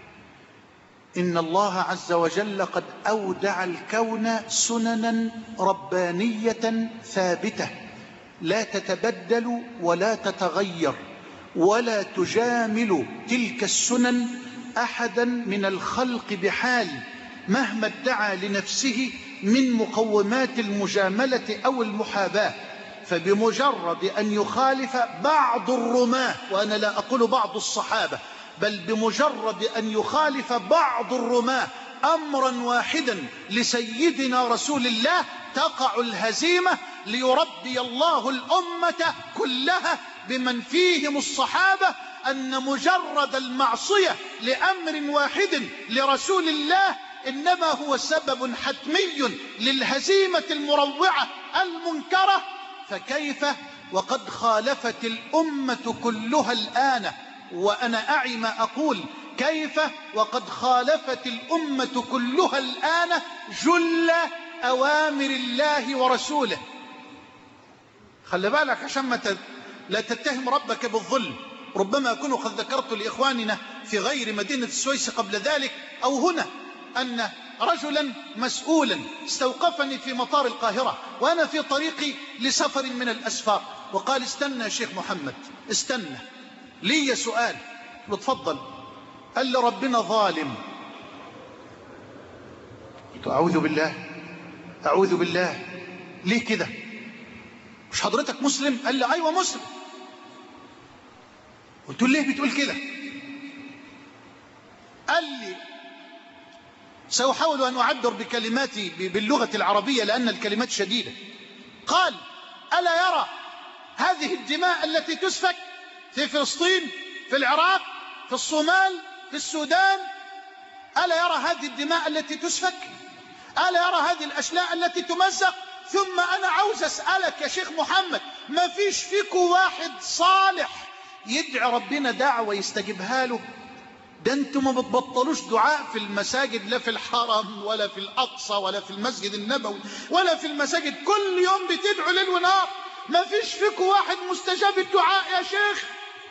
إن الله عز وجل قد أودع الكون سننا ربانية ثابتة لا تتبدل ولا تتغير، ولا تجامل تلك السنن أحدا من الخلق بحال مهما ادعى لنفسه من مقومات المجاملة أو المحاباة. فبمجرد أن يخالف بعض الرماة، وأنا لا أقول بعض الصحابة، بل بمجرد أن يخالف بعض الرماة أمرا واحدا لسيدنا رسول الله تقع الهزيمة، ليربي الله الأمة كلها بمن فيهم الصحابة أن مجرد المعصية لأمر واحد لرسول الله إنما هو سبب حتمي للهزيمة المروعة المنكرة. فكيف وقد خالفت الأمة كلها الآن؟ وأنا أعي ما أقول: كيف وقد خالفت الأمة كلها الآن جل أوامر الله ورسوله. خلي بالك عشان لا تتهم ربك بالظلم. ربما أكون قد ذكرت لإخواننا في غير مدينة السويس قبل ذلك أو هنا أن رجلا مسؤولا استوقفني في مطار القاهرة وأنا في طريقي لسفر من الأسفار، وقال: استنى يا شيخ محمد، استنى لي سؤال. وتفضل. قال لي: ربنا ظالم. قلت: أعوذ بالله. أعوذ بالله، ليه كده؟ مش حضرتك مسلم؟ قال لي أيوة مسلم. قلت له ليه بتقول كده؟ قال لي سأحاول أن أعبر بكلماتي باللغة العربية لأن الكلمات شديدة. قال: ألا يرى هذه الدماء التي تسفك في فلسطين، في العراق، في الصومال، في السودان؟ ألا يرى هذه الدماء التي تسفك؟ ألا يرى هذه الأشلاء التي تمزق؟ ثم أنا عاوز أسألك يا شيخ محمد، ما فيش فيكم واحد صالح يدعي ربنا دعوة يستجيبها له؟ ده انتم ما بتبطلوش دعاء في المساجد، لا في الحرم ولا في الأقصى ولا في المسجد النبوي ولا في المساجد، كل يوم بتدعوا ليل ونهار، ما فيش فيكم واحد مستجاب الدعاء يا شيخ؟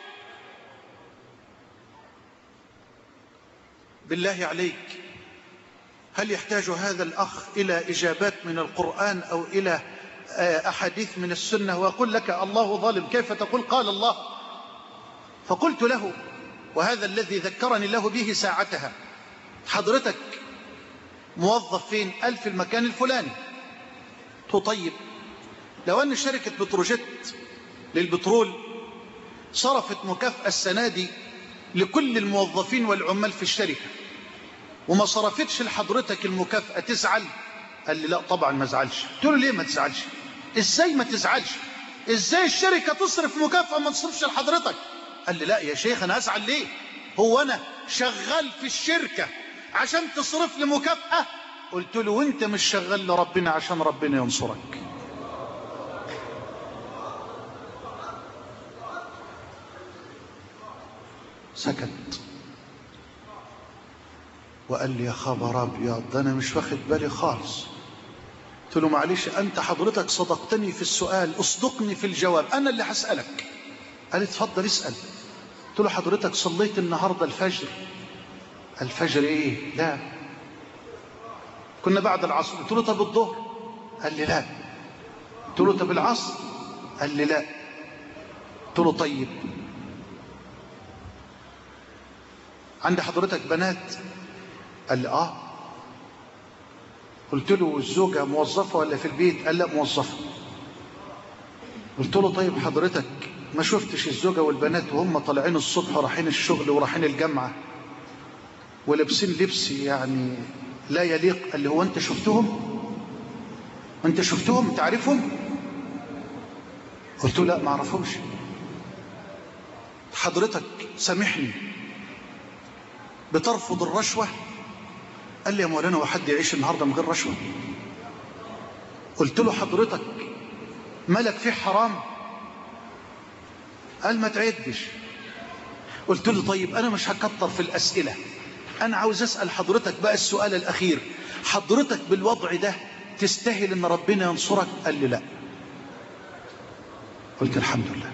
بالله عليك، هل يحتاج هذا الأخ إلى إجابات من القرآن أو إلى أحاديث من السنة؟ وأقول لك الله ظالم، كيف تقول قال الله؟ فقلت له، وهذا الذي ذكرني له به ساعتها: حضرتك موظف فين؟ قال في المكان الفلاني. طيب لو أن شركة بتروجيت للبترول صرفت مكافأة السنة دي لكل الموظفين والعمال في الشركة وما صرفتش لحضرتك المكافأة، تزعل؟ قال لي لا طبعا ما ازعلش. قلت له ليه ما تزعلش؟ ازاي ما تزعلش؟ ازاي الشركة تصرف مكافأة ما تصرفش لحضرتك؟ قال لي لا يا شيخ انا ازعل ليه؟ هو انا شغال في الشركة عشان تصرف لي مكافأة؟ قلت له وانت مش شغال لربنا عشان ربنا ينصرك؟ سكت وقال لي يا خبر ابيض، ده انا مش واخد بالي خالص. قلت له معلش انت حضرتك صدقتني في السؤال، اصدقني في الجواب، انا اللي هسألك. قال لي اتفضل اسأل. قلت له حضرتك صليت النهارده الفجر؟ الفجر ايه؟ لا كنا بعد العصر. قلت له طب الظهر؟ قال لي لا. قلت له طب العصر؟ قال لي لا. قلت له طيب عند حضرتك بنات؟ قال لي اه. قلت له الزوجة موظفة ولا في البيت؟ قال لا موظفة. قلت له طيب حضرتك ما شفتش الزوجة والبنات وهم طالعين الصبح ورايحين الشغل ورايحين الجامعة ولابسين لبس يعني لا يليق؟ قال لي هو انت شفتهم؟ انت شفتهم تعرفهم؟ قلت له لا ما اعرفهمش. حضرتك سامحني بترفض الرشوة؟ قال لي يا مولانا وحد يعيش النهارده من غير رشوة؟ قلت له حضرتك مالك فيه حرام؟ قال ما تعدش. قلت له طيب انا مش هكتر في الاسئله، انا عاوز اسال حضرتك بقى السؤال الاخير، حضرتك بالوضع ده تستاهل ان ربنا ينصرك؟ قال لي لا. قلت الحمد لله.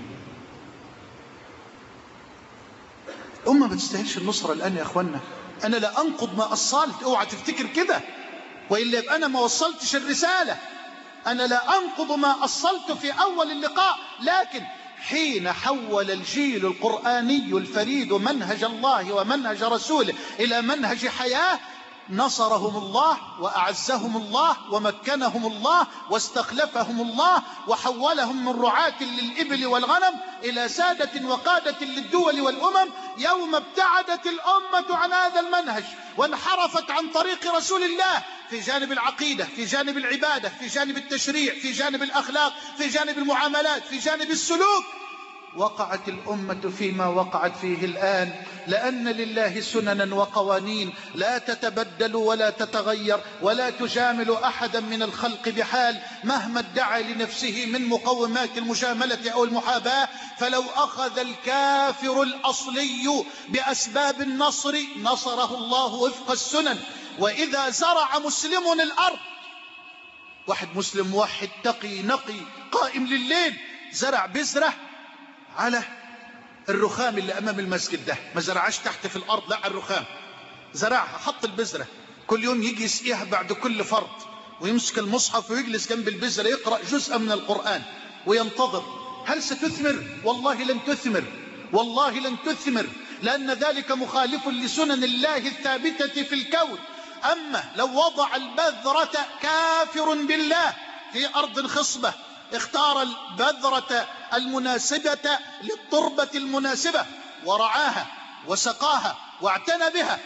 ما تستاهلش النصره الان يا اخوانا. انا لا انقض ما اصلت، اوعى تفتكر كده، والا يبقى انا ما وصلتش الرساله. انا لا انقض ما اصلت في اول اللقاء، لكن حين حول الجيل القرآني الفريد منهج الله ومنهج رسوله إلى منهج حياة، نصرهم الله وأعزهم الله ومكنهم الله واستخلفهم الله وحولهم من رعاة للإبل والغنم إلى سادة وقادة للدول والأمم. يوم ابتعدت الأمة عن هذا المنهج وانحرفت عن طريق رسول الله في جانب العقيدة، في جانب العبادة، في جانب التشريع، في جانب الأخلاق، في جانب المعاملات، في جانب السلوك، وقعت الأمة فيما وقعت فيه الآن، لأن لله سننا وقوانين لا تتبدل ولا تتغير ولا تجامل أحدا من الخلق بحال مهما ادعى لنفسه من مقومات المجاملة أو المحاباة. فلو أخذ الكافر الأصلي بأسباب النصر نصره الله وفق السنن. وإذا زرع مسلم الأرض، واحد مسلم موحد تقي نقي قائم لليل، زرع بذرة على الرخام اللي أمام المسجد ده، ما زرعش تحت في الأرض، لا على الرخام زرعها، حط البذرة، كل يوم يجي يسقيها بعد كل فرض ويمسك المصحف ويجلس جنب البذرة يقرأ جزءا من القرآن وينتظر. هل ستثمر؟ والله لن تثمر، والله لن تثمر، لأن ذلك مخالف لسنن الله الثابتة في الكون. أما لو وضع البذرة كافر بالله في أرض خصبة، اختار البذرة المناسبة للتربة المناسبة ورعاها وسقاها واعتنى بها،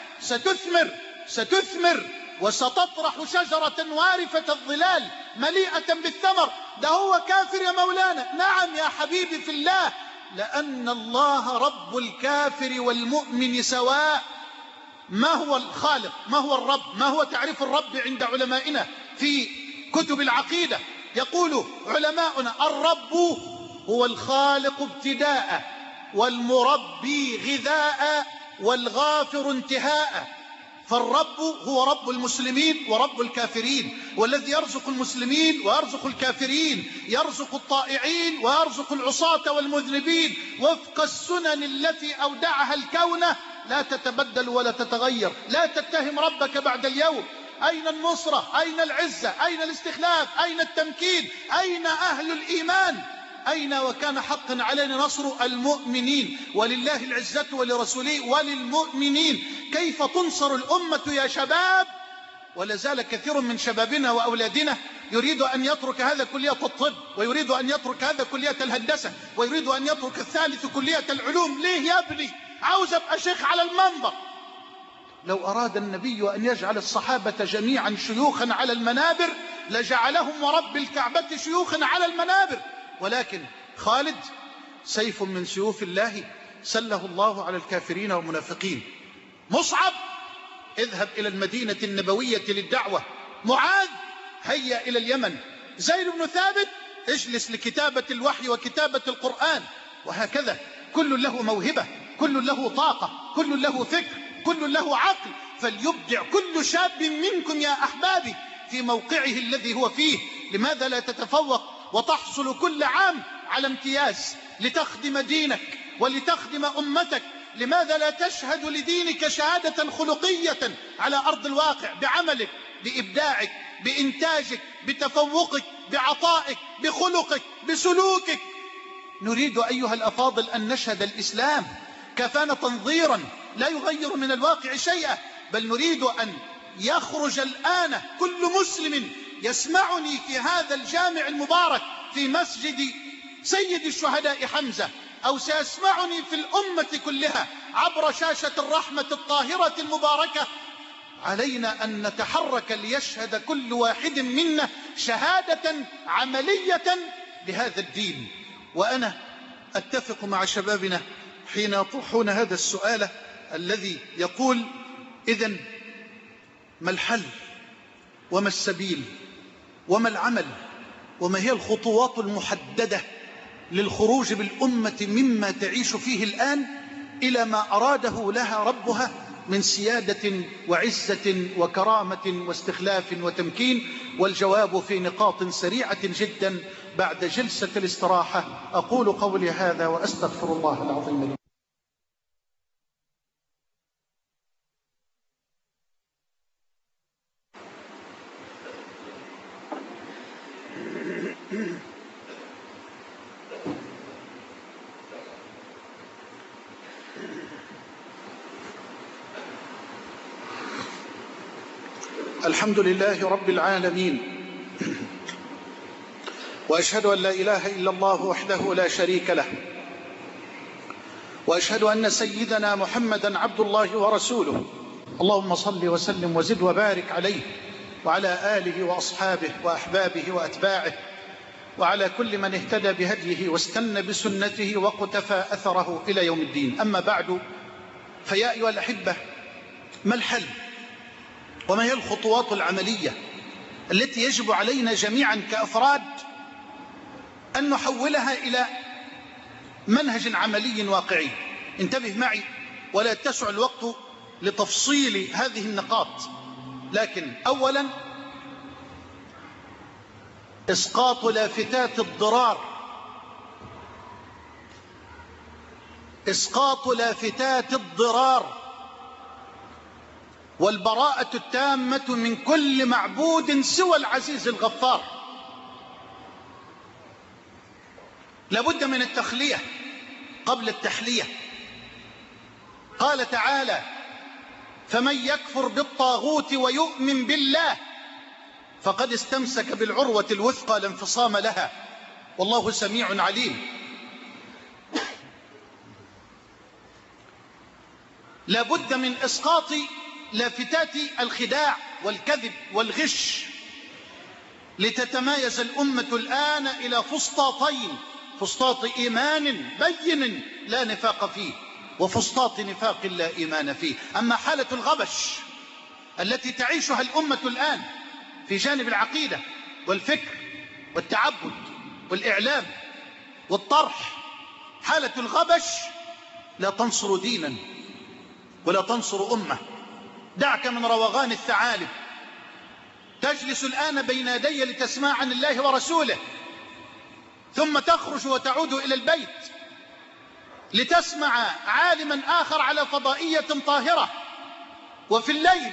ستثمر وستطرح شجرة وارفة الظلال مليئة بالثمر. ده هو كافر يا مولانا. نعم يا حبيبي في الله، لأن الله رب الكافر والمؤمن سواء. ما هو الخالق؟ ما هو الرب؟ ما هو تعريف الرب عند علمائنا في كتب العقيدة؟ يقول علماؤنا: الرب هو الخالق ابتداء، والمربي غذاء، والغافر انتهاء. فالرب هو رب المسلمين ورب الكافرين، والذي يرزق المسلمين ويرزق الكافرين، يرزق الطائعين ويرزق العصاة والمذنبين وفق السنن التي أودعها الكون، لا تتبدل ولا تتغير. لا تتهم ربك بعد اليوم. أين النصرة؟ أين العزة؟ أين الاستخلاف؟ أين التمكين؟ أين أهل الإيمان؟ أين وكان حقا علينا نصر المؤمنين؟ ولله العزة ولرسوله وللمؤمنين. كيف تنصر الأمة يا شباب؟ ولا زال كثير من شبابنا وأولادنا يريد أن يترك هذا كلية الطب، ويريد أن يترك هذا كلية الهندسة، ويريد أن يترك الثالث كلية العلوم. ليه يا ابني؟ عاوز أبقى شيخ على المنبر. لو أراد النبي أن يجعل الصحابة جميعا شيوخا على المنابر لجعلهم ورب الكعبة شيوخا على المنابر، ولكن خالد سيف من سيوف الله سله الله على الكافرين والمنافقين. مصعب: اذهب إلى المدينة النبوية للدعوة. معاذ: هيا إلى اليمن. زيد بن ثابت: اجلس لكتابة الوحي وكتابة القرآن. وهكذا كل له موهبة، كل له طاقة، كل له فكر، كل له عقل. فليبدع كل شاب منكم يا أحبابي في موقعه الذي هو فيه. لماذا لا تتفوق وتحصل كل عام على امتياز لتخدم دينك ولتخدم أمتك؟ لماذا لا تشهد لدينك شهادة خلقية على أرض الواقع بعملك، بإبداعك، بإنتاجك، بتفوقك، بعطائك، بخلقك، بسلوكك؟ نريد أيها الأفاضل أن نشهد الإسلام كفانا تنظيرا لا يغير من الواقع شيئا، بل نريد أن يخرج الآن كل مسلم يسمعني في هذا الجامع المبارك في مسجد سيد الشهداء حمزة، أو سيسمعني في الأمة كلها عبر شاشة الرحمة الطاهرة المباركة، علينا أن نتحرك ليشهد كل واحد منا شهادة عملية لهذا الدين. وأنا أتفق مع شبابنا حين يطرحون هذا السؤال الذي يقول: إذن ما الحل وما السبيل وما العمل وما هي الخطوات المحددة للخروج بالأمة مما تعيش فيه الآن إلى ما أراده لها ربها من سيادة وعزة وكرامة واستخلاف وتمكين؟ والجواب في نقاط سريعة جدا بعد جلسة الاستراحة. أقول قولي هذا وأستغفر الله العظيم لي. الحمد لله رب العالمين، وأشهد أن لا إله إلا الله وحده لا شريك له، وأشهد أن سيدنا محمدا عبد الله ورسوله. اللهم صل وسلم وزد وبارك عليه وعلى آله وأصحابه وأحبابه وأتباعه وعلى كل من اهتدى بهديه واستنى بسنته واقتفى أثره إلى يوم الدين. أما بعد، فيا أيها الأحبة، ما الحل وما هي الخطوات العملية التي يجب علينا جميعا كأفراد أن نحولها إلى منهج عملي واقعي؟ انتبه معي ولا يتسع الوقت لتفصيل هذه النقاط، لكن أولا إسقاط لافتات الضرار، إسقاط لافتات الضرار والبراءة التامة من كل معبود سوى العزيز الغفار. لابد من التخلية قبل التحلية. قال تعالى: فمن يكفر بالطاغوت ويؤمن بالله فقد استمسك بالعروة الوثقى لا انفصام لها، والله سميع عليم. لا بد من إسقاط لافتات الخداع والكذب والغش لتتمايز الأمة الآن إلى فسطاطين: فسطاط إيمان بين لا نفاق فيه، وفسطاط نفاق لا إيمان فيه. أما حالة الغبش التي تعيشها الأمة الآن في جانب العقيدة والفكر والتعبد والإعلام والطرح، حالة الغبش لا تنصر دينا ولا تنصر أمة. دعك من روغان الثعالب. تجلس الآن بين يدي لتسمع عن الله ورسوله، ثم تخرج وتعود إلى البيت لتسمع عالما آخر على فضائية طاهرة، وفي الليل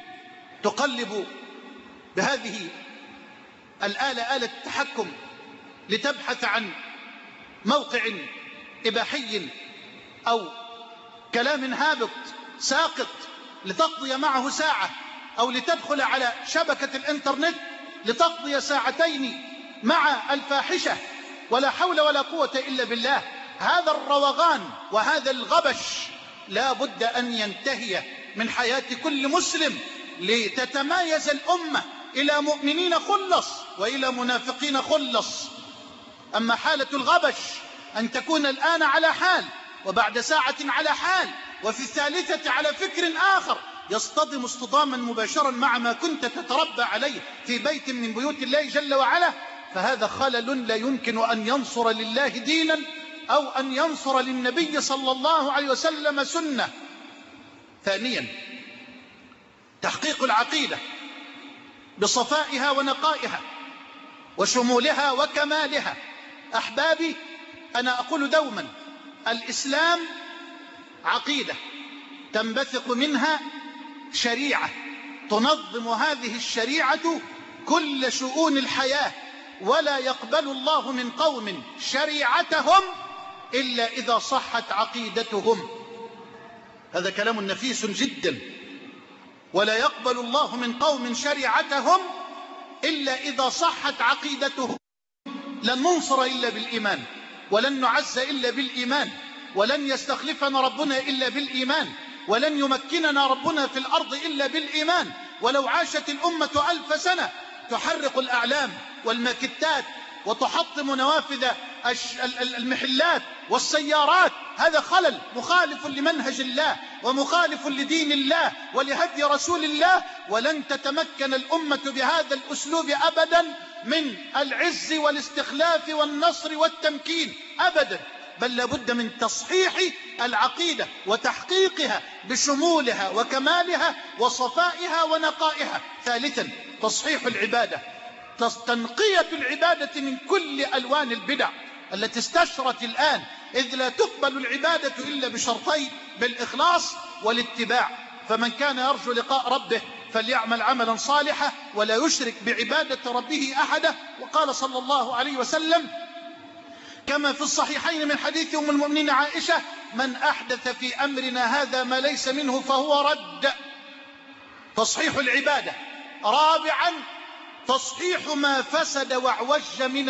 تقلب بهذه الآلة، آلة التحكم، لتبحث عن موقع إباحي أو كلام هابط ساقط لتقضي معه ساعة، أو لتدخل على شبكة الإنترنت لتقضي ساعتين مع الفاحشة. ولا حول ولا قوة إلا بالله. هذا الروغان وهذا الغبش لا بد أن ينتهي من حياة كل مسلم، لتتمايز الأمة إلى مؤمنين خلص وإلى منافقين خلص. أما حالة الغبش أن تكون الآن على حال، وبعد ساعة على حال، وفي الثالثة على فكر آخر يصطدم اصطداما مباشرا مع ما كنت تتربى عليه في بيت من بيوت الله جل وعلا، فهذا خلل لا يمكن أن ينصر لله دينا أو أن ينصر للنبي صلى الله عليه وسلم سنة. ثانيا، تحقيق العقيدة بصفائها ونقائها وشمولها وكمالها. أحبابي، أنا أقول دوما: الإسلام عقيدة تنبثق منها شريعة تنظم هذه الشريعة كل شؤون الحياة، ولا يقبل الله من قوم شريعتهم إلا إذا صحت عقيدتهم. هذا كلام نفيس جدا. ولا يقبل الله من قوم شريعتهم إلا إذا صحت عقيدتهم. لن ننصر إلا بالإيمان، ولن نعز إلا بالإيمان، ولن يستخلفنا ربنا إلا بالإيمان، ولن يمكننا ربنا في الأرض إلا بالإيمان. ولو عاشت الأمة 1000 سنة تحرق الأعلام والماكتات وتحطم نوافذ المحلات والسيارات، هذا خلل مخالف لمنهج الله ومخالف لدين الله ولهدي رسول الله. ولن تتمكن الأمة بهذا الأسلوب أبدا من العز والاستخلاف والنصر والتمكين أبدا، بل لابد من تصحيح العقيدة وتحقيقها بشمولها وكمالها وصفائها ونقائها. ثالثا، تصحيح العبادة، تنقية العبادة من كل ألوان البدع التي استشرت الآن، إذ لا تقبل العبادة إلا بشرطين: بالإخلاص والاتباع. فمن كان يرجو لقاء ربه فليعمل عملا صالحا ولا يشرك بعبادة ربه أحدا. وقال صلى الله عليه وسلم كما في الصحيحين من حديث أم المؤمنين عائشة: من أحدث في أمرنا هذا ما ليس منه فهو رد. تصحيح العبادة. رابعا، تصحيح ما فسد واعوج من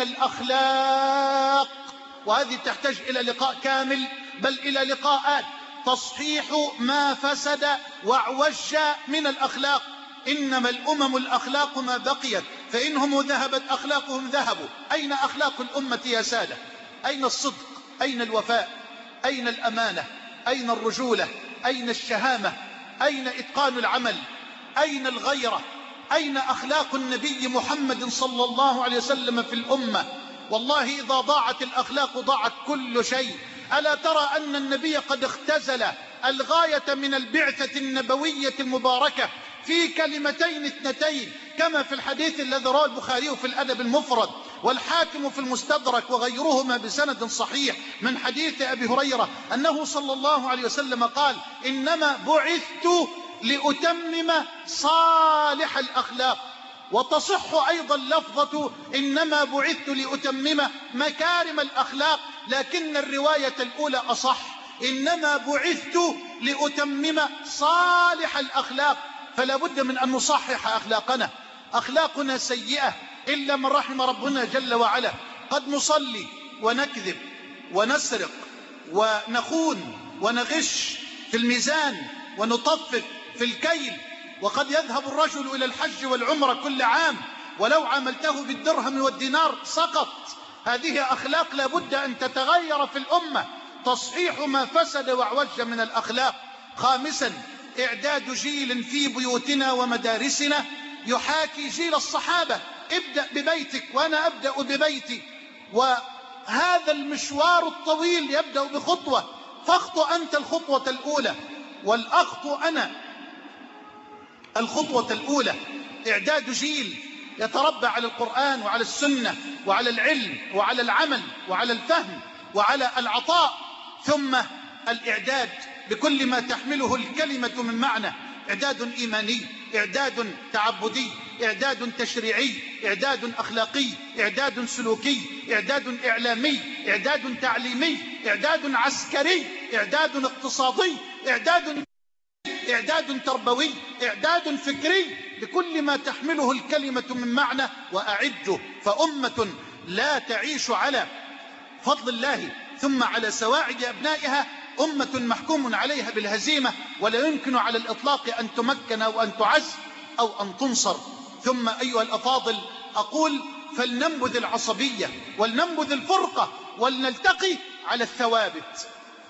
الأخلاق، وهذه تحتاج إلى لقاء كامل بل إلى لقاءات. تصحيح ما فسد واعوج من الأخلاق. إنما الأمم الأخلاق ما بقيت، فإنهم ذهبت أخلاقهم ذهبوا. أين أخلاق الأمة يا سادة؟ أين الصدق؟ أين الوفاء؟ أين الأمانة؟ أين الرجولة؟ أين الشهامة؟ أين إتقان العمل؟ أين الغيرة؟ أين أخلاق النبي محمد صلى الله عليه وسلم في الأمة؟ والله إذا ضاعت الأخلاق ضاعت كل شيء. ألا ترى أن النبي قد اختزل الغاية من البعثة النبوية المباركة في كلمتين اثنتين، كما في الحديث الذي رواه البخاري في الأدب المفرد والحاكم في المستدرك وغيرهما بسند صحيح من حديث أبي هريرة أنه صلى الله عليه وسلم قال: إنما بعثت لأتمم صالح الأخلاق. وتصح أيضا لفظة إنما بعثت لأتمم مكارم الأخلاق، لكن الرواية الأولى أصح، إنما بعثت لأتمم صالح الأخلاق. فلا بد من أن نصحح أخلاقنا. أخلاقنا سيئة إلا من رحم ربنا جل وعلا. قد نصلي ونكذب ونسرق ونخون ونغش في الميزان ونطفف في الكيل، وقد يذهب الرجل إلى الحج والعمرة كل عام ولو عاملته بالدرهم والدينار سقط. هذه أخلاق لا بد أن تتغير في الأمة، تصحيح ما فسد واعوج من الأخلاق. خامسا، إعداد جيل في بيوتنا ومدارسنا يحاكي جيل الصحابة. ابدأ ببيتك، وأنا أبدأ ببيتي، وهذا المشوار الطويل يبدأ بخطوة، فاخطو أنت الخطوة الأولى والأخطو أنا الخطوة الأولى. إعداد جيل يتربى على القرآن وعلى السنة وعلى العلم وعلى العمل وعلى الفهم وعلى العطاء، ثم الإعداد بكل ما تحمله الكلمة من معنى: إعداد إيماني، إعداد تعبدي، إعداد تشريعي، إعداد أخلاقي، إعداد سلوكي، إعداد إعلامي، إعداد تعليمي، إعداد عسكري، إعداد اقتصادي، إعداد تربوي، إعداد فكري، بكل ما تحمله الكلمة من معنى. وأعده، فأمة لا تعيش على فضل الله ثم على سواعد أبنائها أمة محكوم عليها بالهزيمة، ولا يمكن على الإطلاق أن تمكن أو أن تعز أو أن تنصر. ثم أيها الأفاضل أقول: فلننبذ العصبية ولننبذ الفرقة ولنلتقي على الثوابت،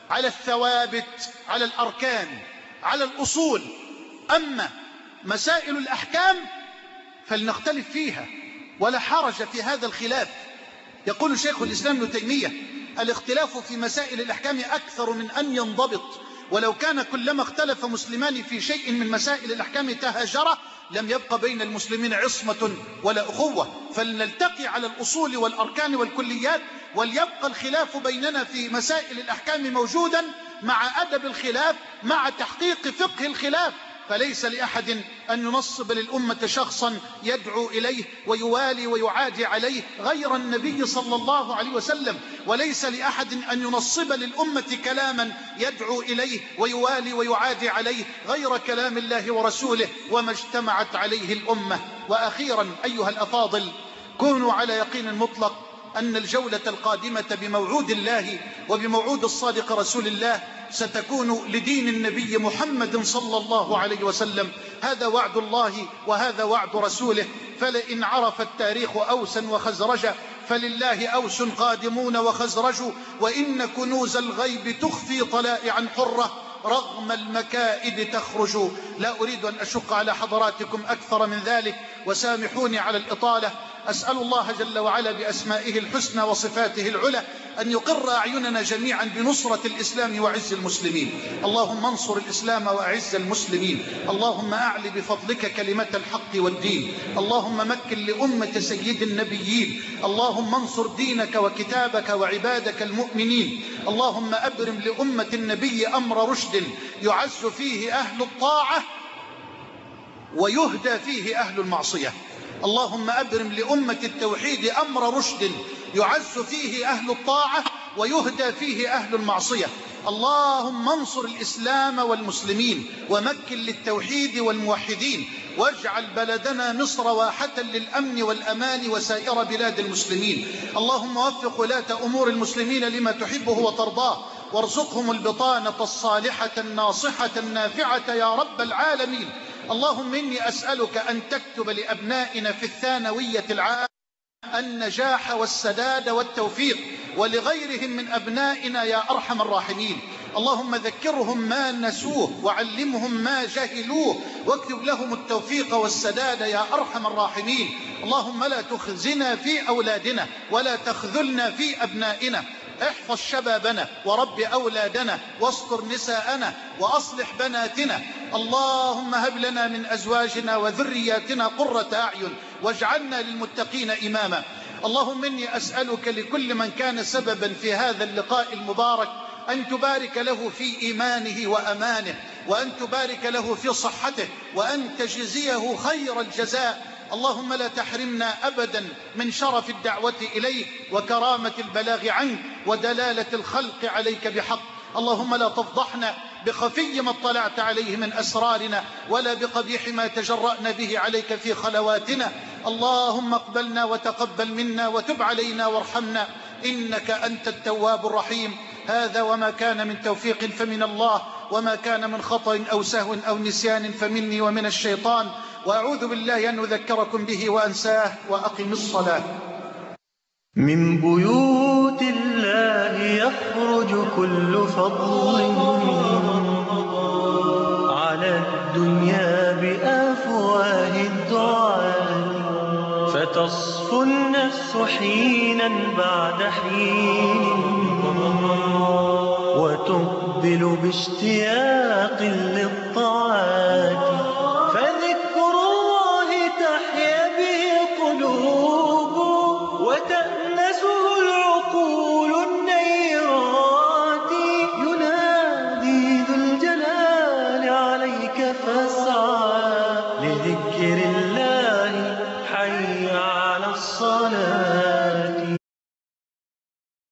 على الأركان، على الأصول. أما مسائل الأحكام فلنختلف فيها ولا حرج في هذا الخلاف. يقول شيخ الإسلام ابن تيمية: الاختلاف في مسائل الأحكام أكثر من أن ينضبط، ولو كان كلما اختلف مسلمان في شيء من مسائل الأحكام تهاجرا لم يبق بين المسلمين عصمة ولا أخوة. فلنلتقي على الأصول والأركان والكليات، وليبقى الخلاف بيننا في مسائل الأحكام موجودا مع أدب الخلاف، مع تحقيق فقه الخلاف. فليس لأحد أن ينصب للأمة شخصا يدعو إليه ويوالي ويعادي عليه غير النبي صلى الله عليه وسلم، وليس لأحد أن ينصب للأمة كلاما يدعو إليه ويوالي ويعادي عليه غير كلام الله ورسوله وما اجتمعت عليه الأمة. وأخيرا أيها الأفاضل، كونوا على يقين مطلق أن الجولة القادمة بموعود الله وبموعود الصادق رسول الله ستكون لدين النبي محمد صلى الله عليه وسلم. هذا وعد الله وهذا وعد رسوله. فلئن عرف التاريخ أوسا وخزرجا فلله أوس قادمون وخزرج، وإن كنوز الغيب تخفي طلائعا حرة رغم المكائد تخرج. لا أريد أن أشق على حضراتكم أكثر من ذلك، وسامحوني على الإطالة. أسأل الله جل وعلا بأسمائه الحسنى وصفاته العلى أن يقر أعيننا جميعا بنصرة الإسلام وعز المسلمين. اللهم انصر الإسلام وأعز المسلمين. اللهم أعل بفضلك كلمة الحق والدين. اللهم مكن لأمة سيد النبيين. اللهم انصر دينك وكتابك وعبادك المؤمنين. اللهم أبرم لأمة النبي أمر رشد يعز فيه أهل الطاعة ويهدى فيه أهل المعصية. اللهم أبرم لأمة التوحيد أمر رشد يعز فيه أهل الطاعة ويهدى فيه أهل المعصية. اللهم انصر الإسلام والمسلمين ومكن للتوحيد والموحدين، واجعل بلدنا مصر واحة للأمن والأمان وسائر بلاد المسلمين. اللهم وفق ولاة أمور المسلمين لما تحبه وترضاه، وارزقهم البطانة الصالحة الناصحة النافعة يا رب العالمين. اللهم إني أسألك أن تكتب لأبنائنا في الثانوية العامة النجاح والسداد والتوفيق، ولغيرهم من أبنائنا يا أرحم الراحمين. اللهم ذكرهم ما نسوه وعلمهم ما جهلوه، واكتب لهم التوفيق والسداد يا أرحم الراحمين. اللهم لا تخزنا في أولادنا ولا تخذلنا في أبنائنا. احفظ شبابنا ورب أولادنا واستر نساءنا وأصلح بناتنا. اللهم هب لنا من أزواجنا وذرياتنا قرة أعين واجعلنا للمتقين إماما. اللهم إني أسألك لكل من كان سببا في هذا اللقاء المبارك أن تبارك له في إيمانه وأمانه، وأن تبارك له في صحته، وأن تجزيه خير الجزاء. اللهم لا تحرمنا أبدا من شرف الدعوة إليك وكرامة البلاغ عنك ودلالة الخلق عليك بحق. اللهم لا تفضحنا بخفي ما اطلعت عليه من أسرارنا ولا بقبيح ما تجرأنا به عليك في خلواتنا. اللهم اقبلنا وتقبل منا وتب علينا وارحمنا إنك أنت التواب الرحيم. هذا وما كان من توفيق فمن الله، وما كان من خطأ أو سهو أو نسيان فمني ومن الشيطان، وأعوذ بالله أن أذكركم به وأنساه. وأقم الصلاة. من بيوت الله يخرج كل فضل على الدنيا بأفواه الدعاء، فتصفو النفس حينا بعد حين وتقبل باشتياق للطاعة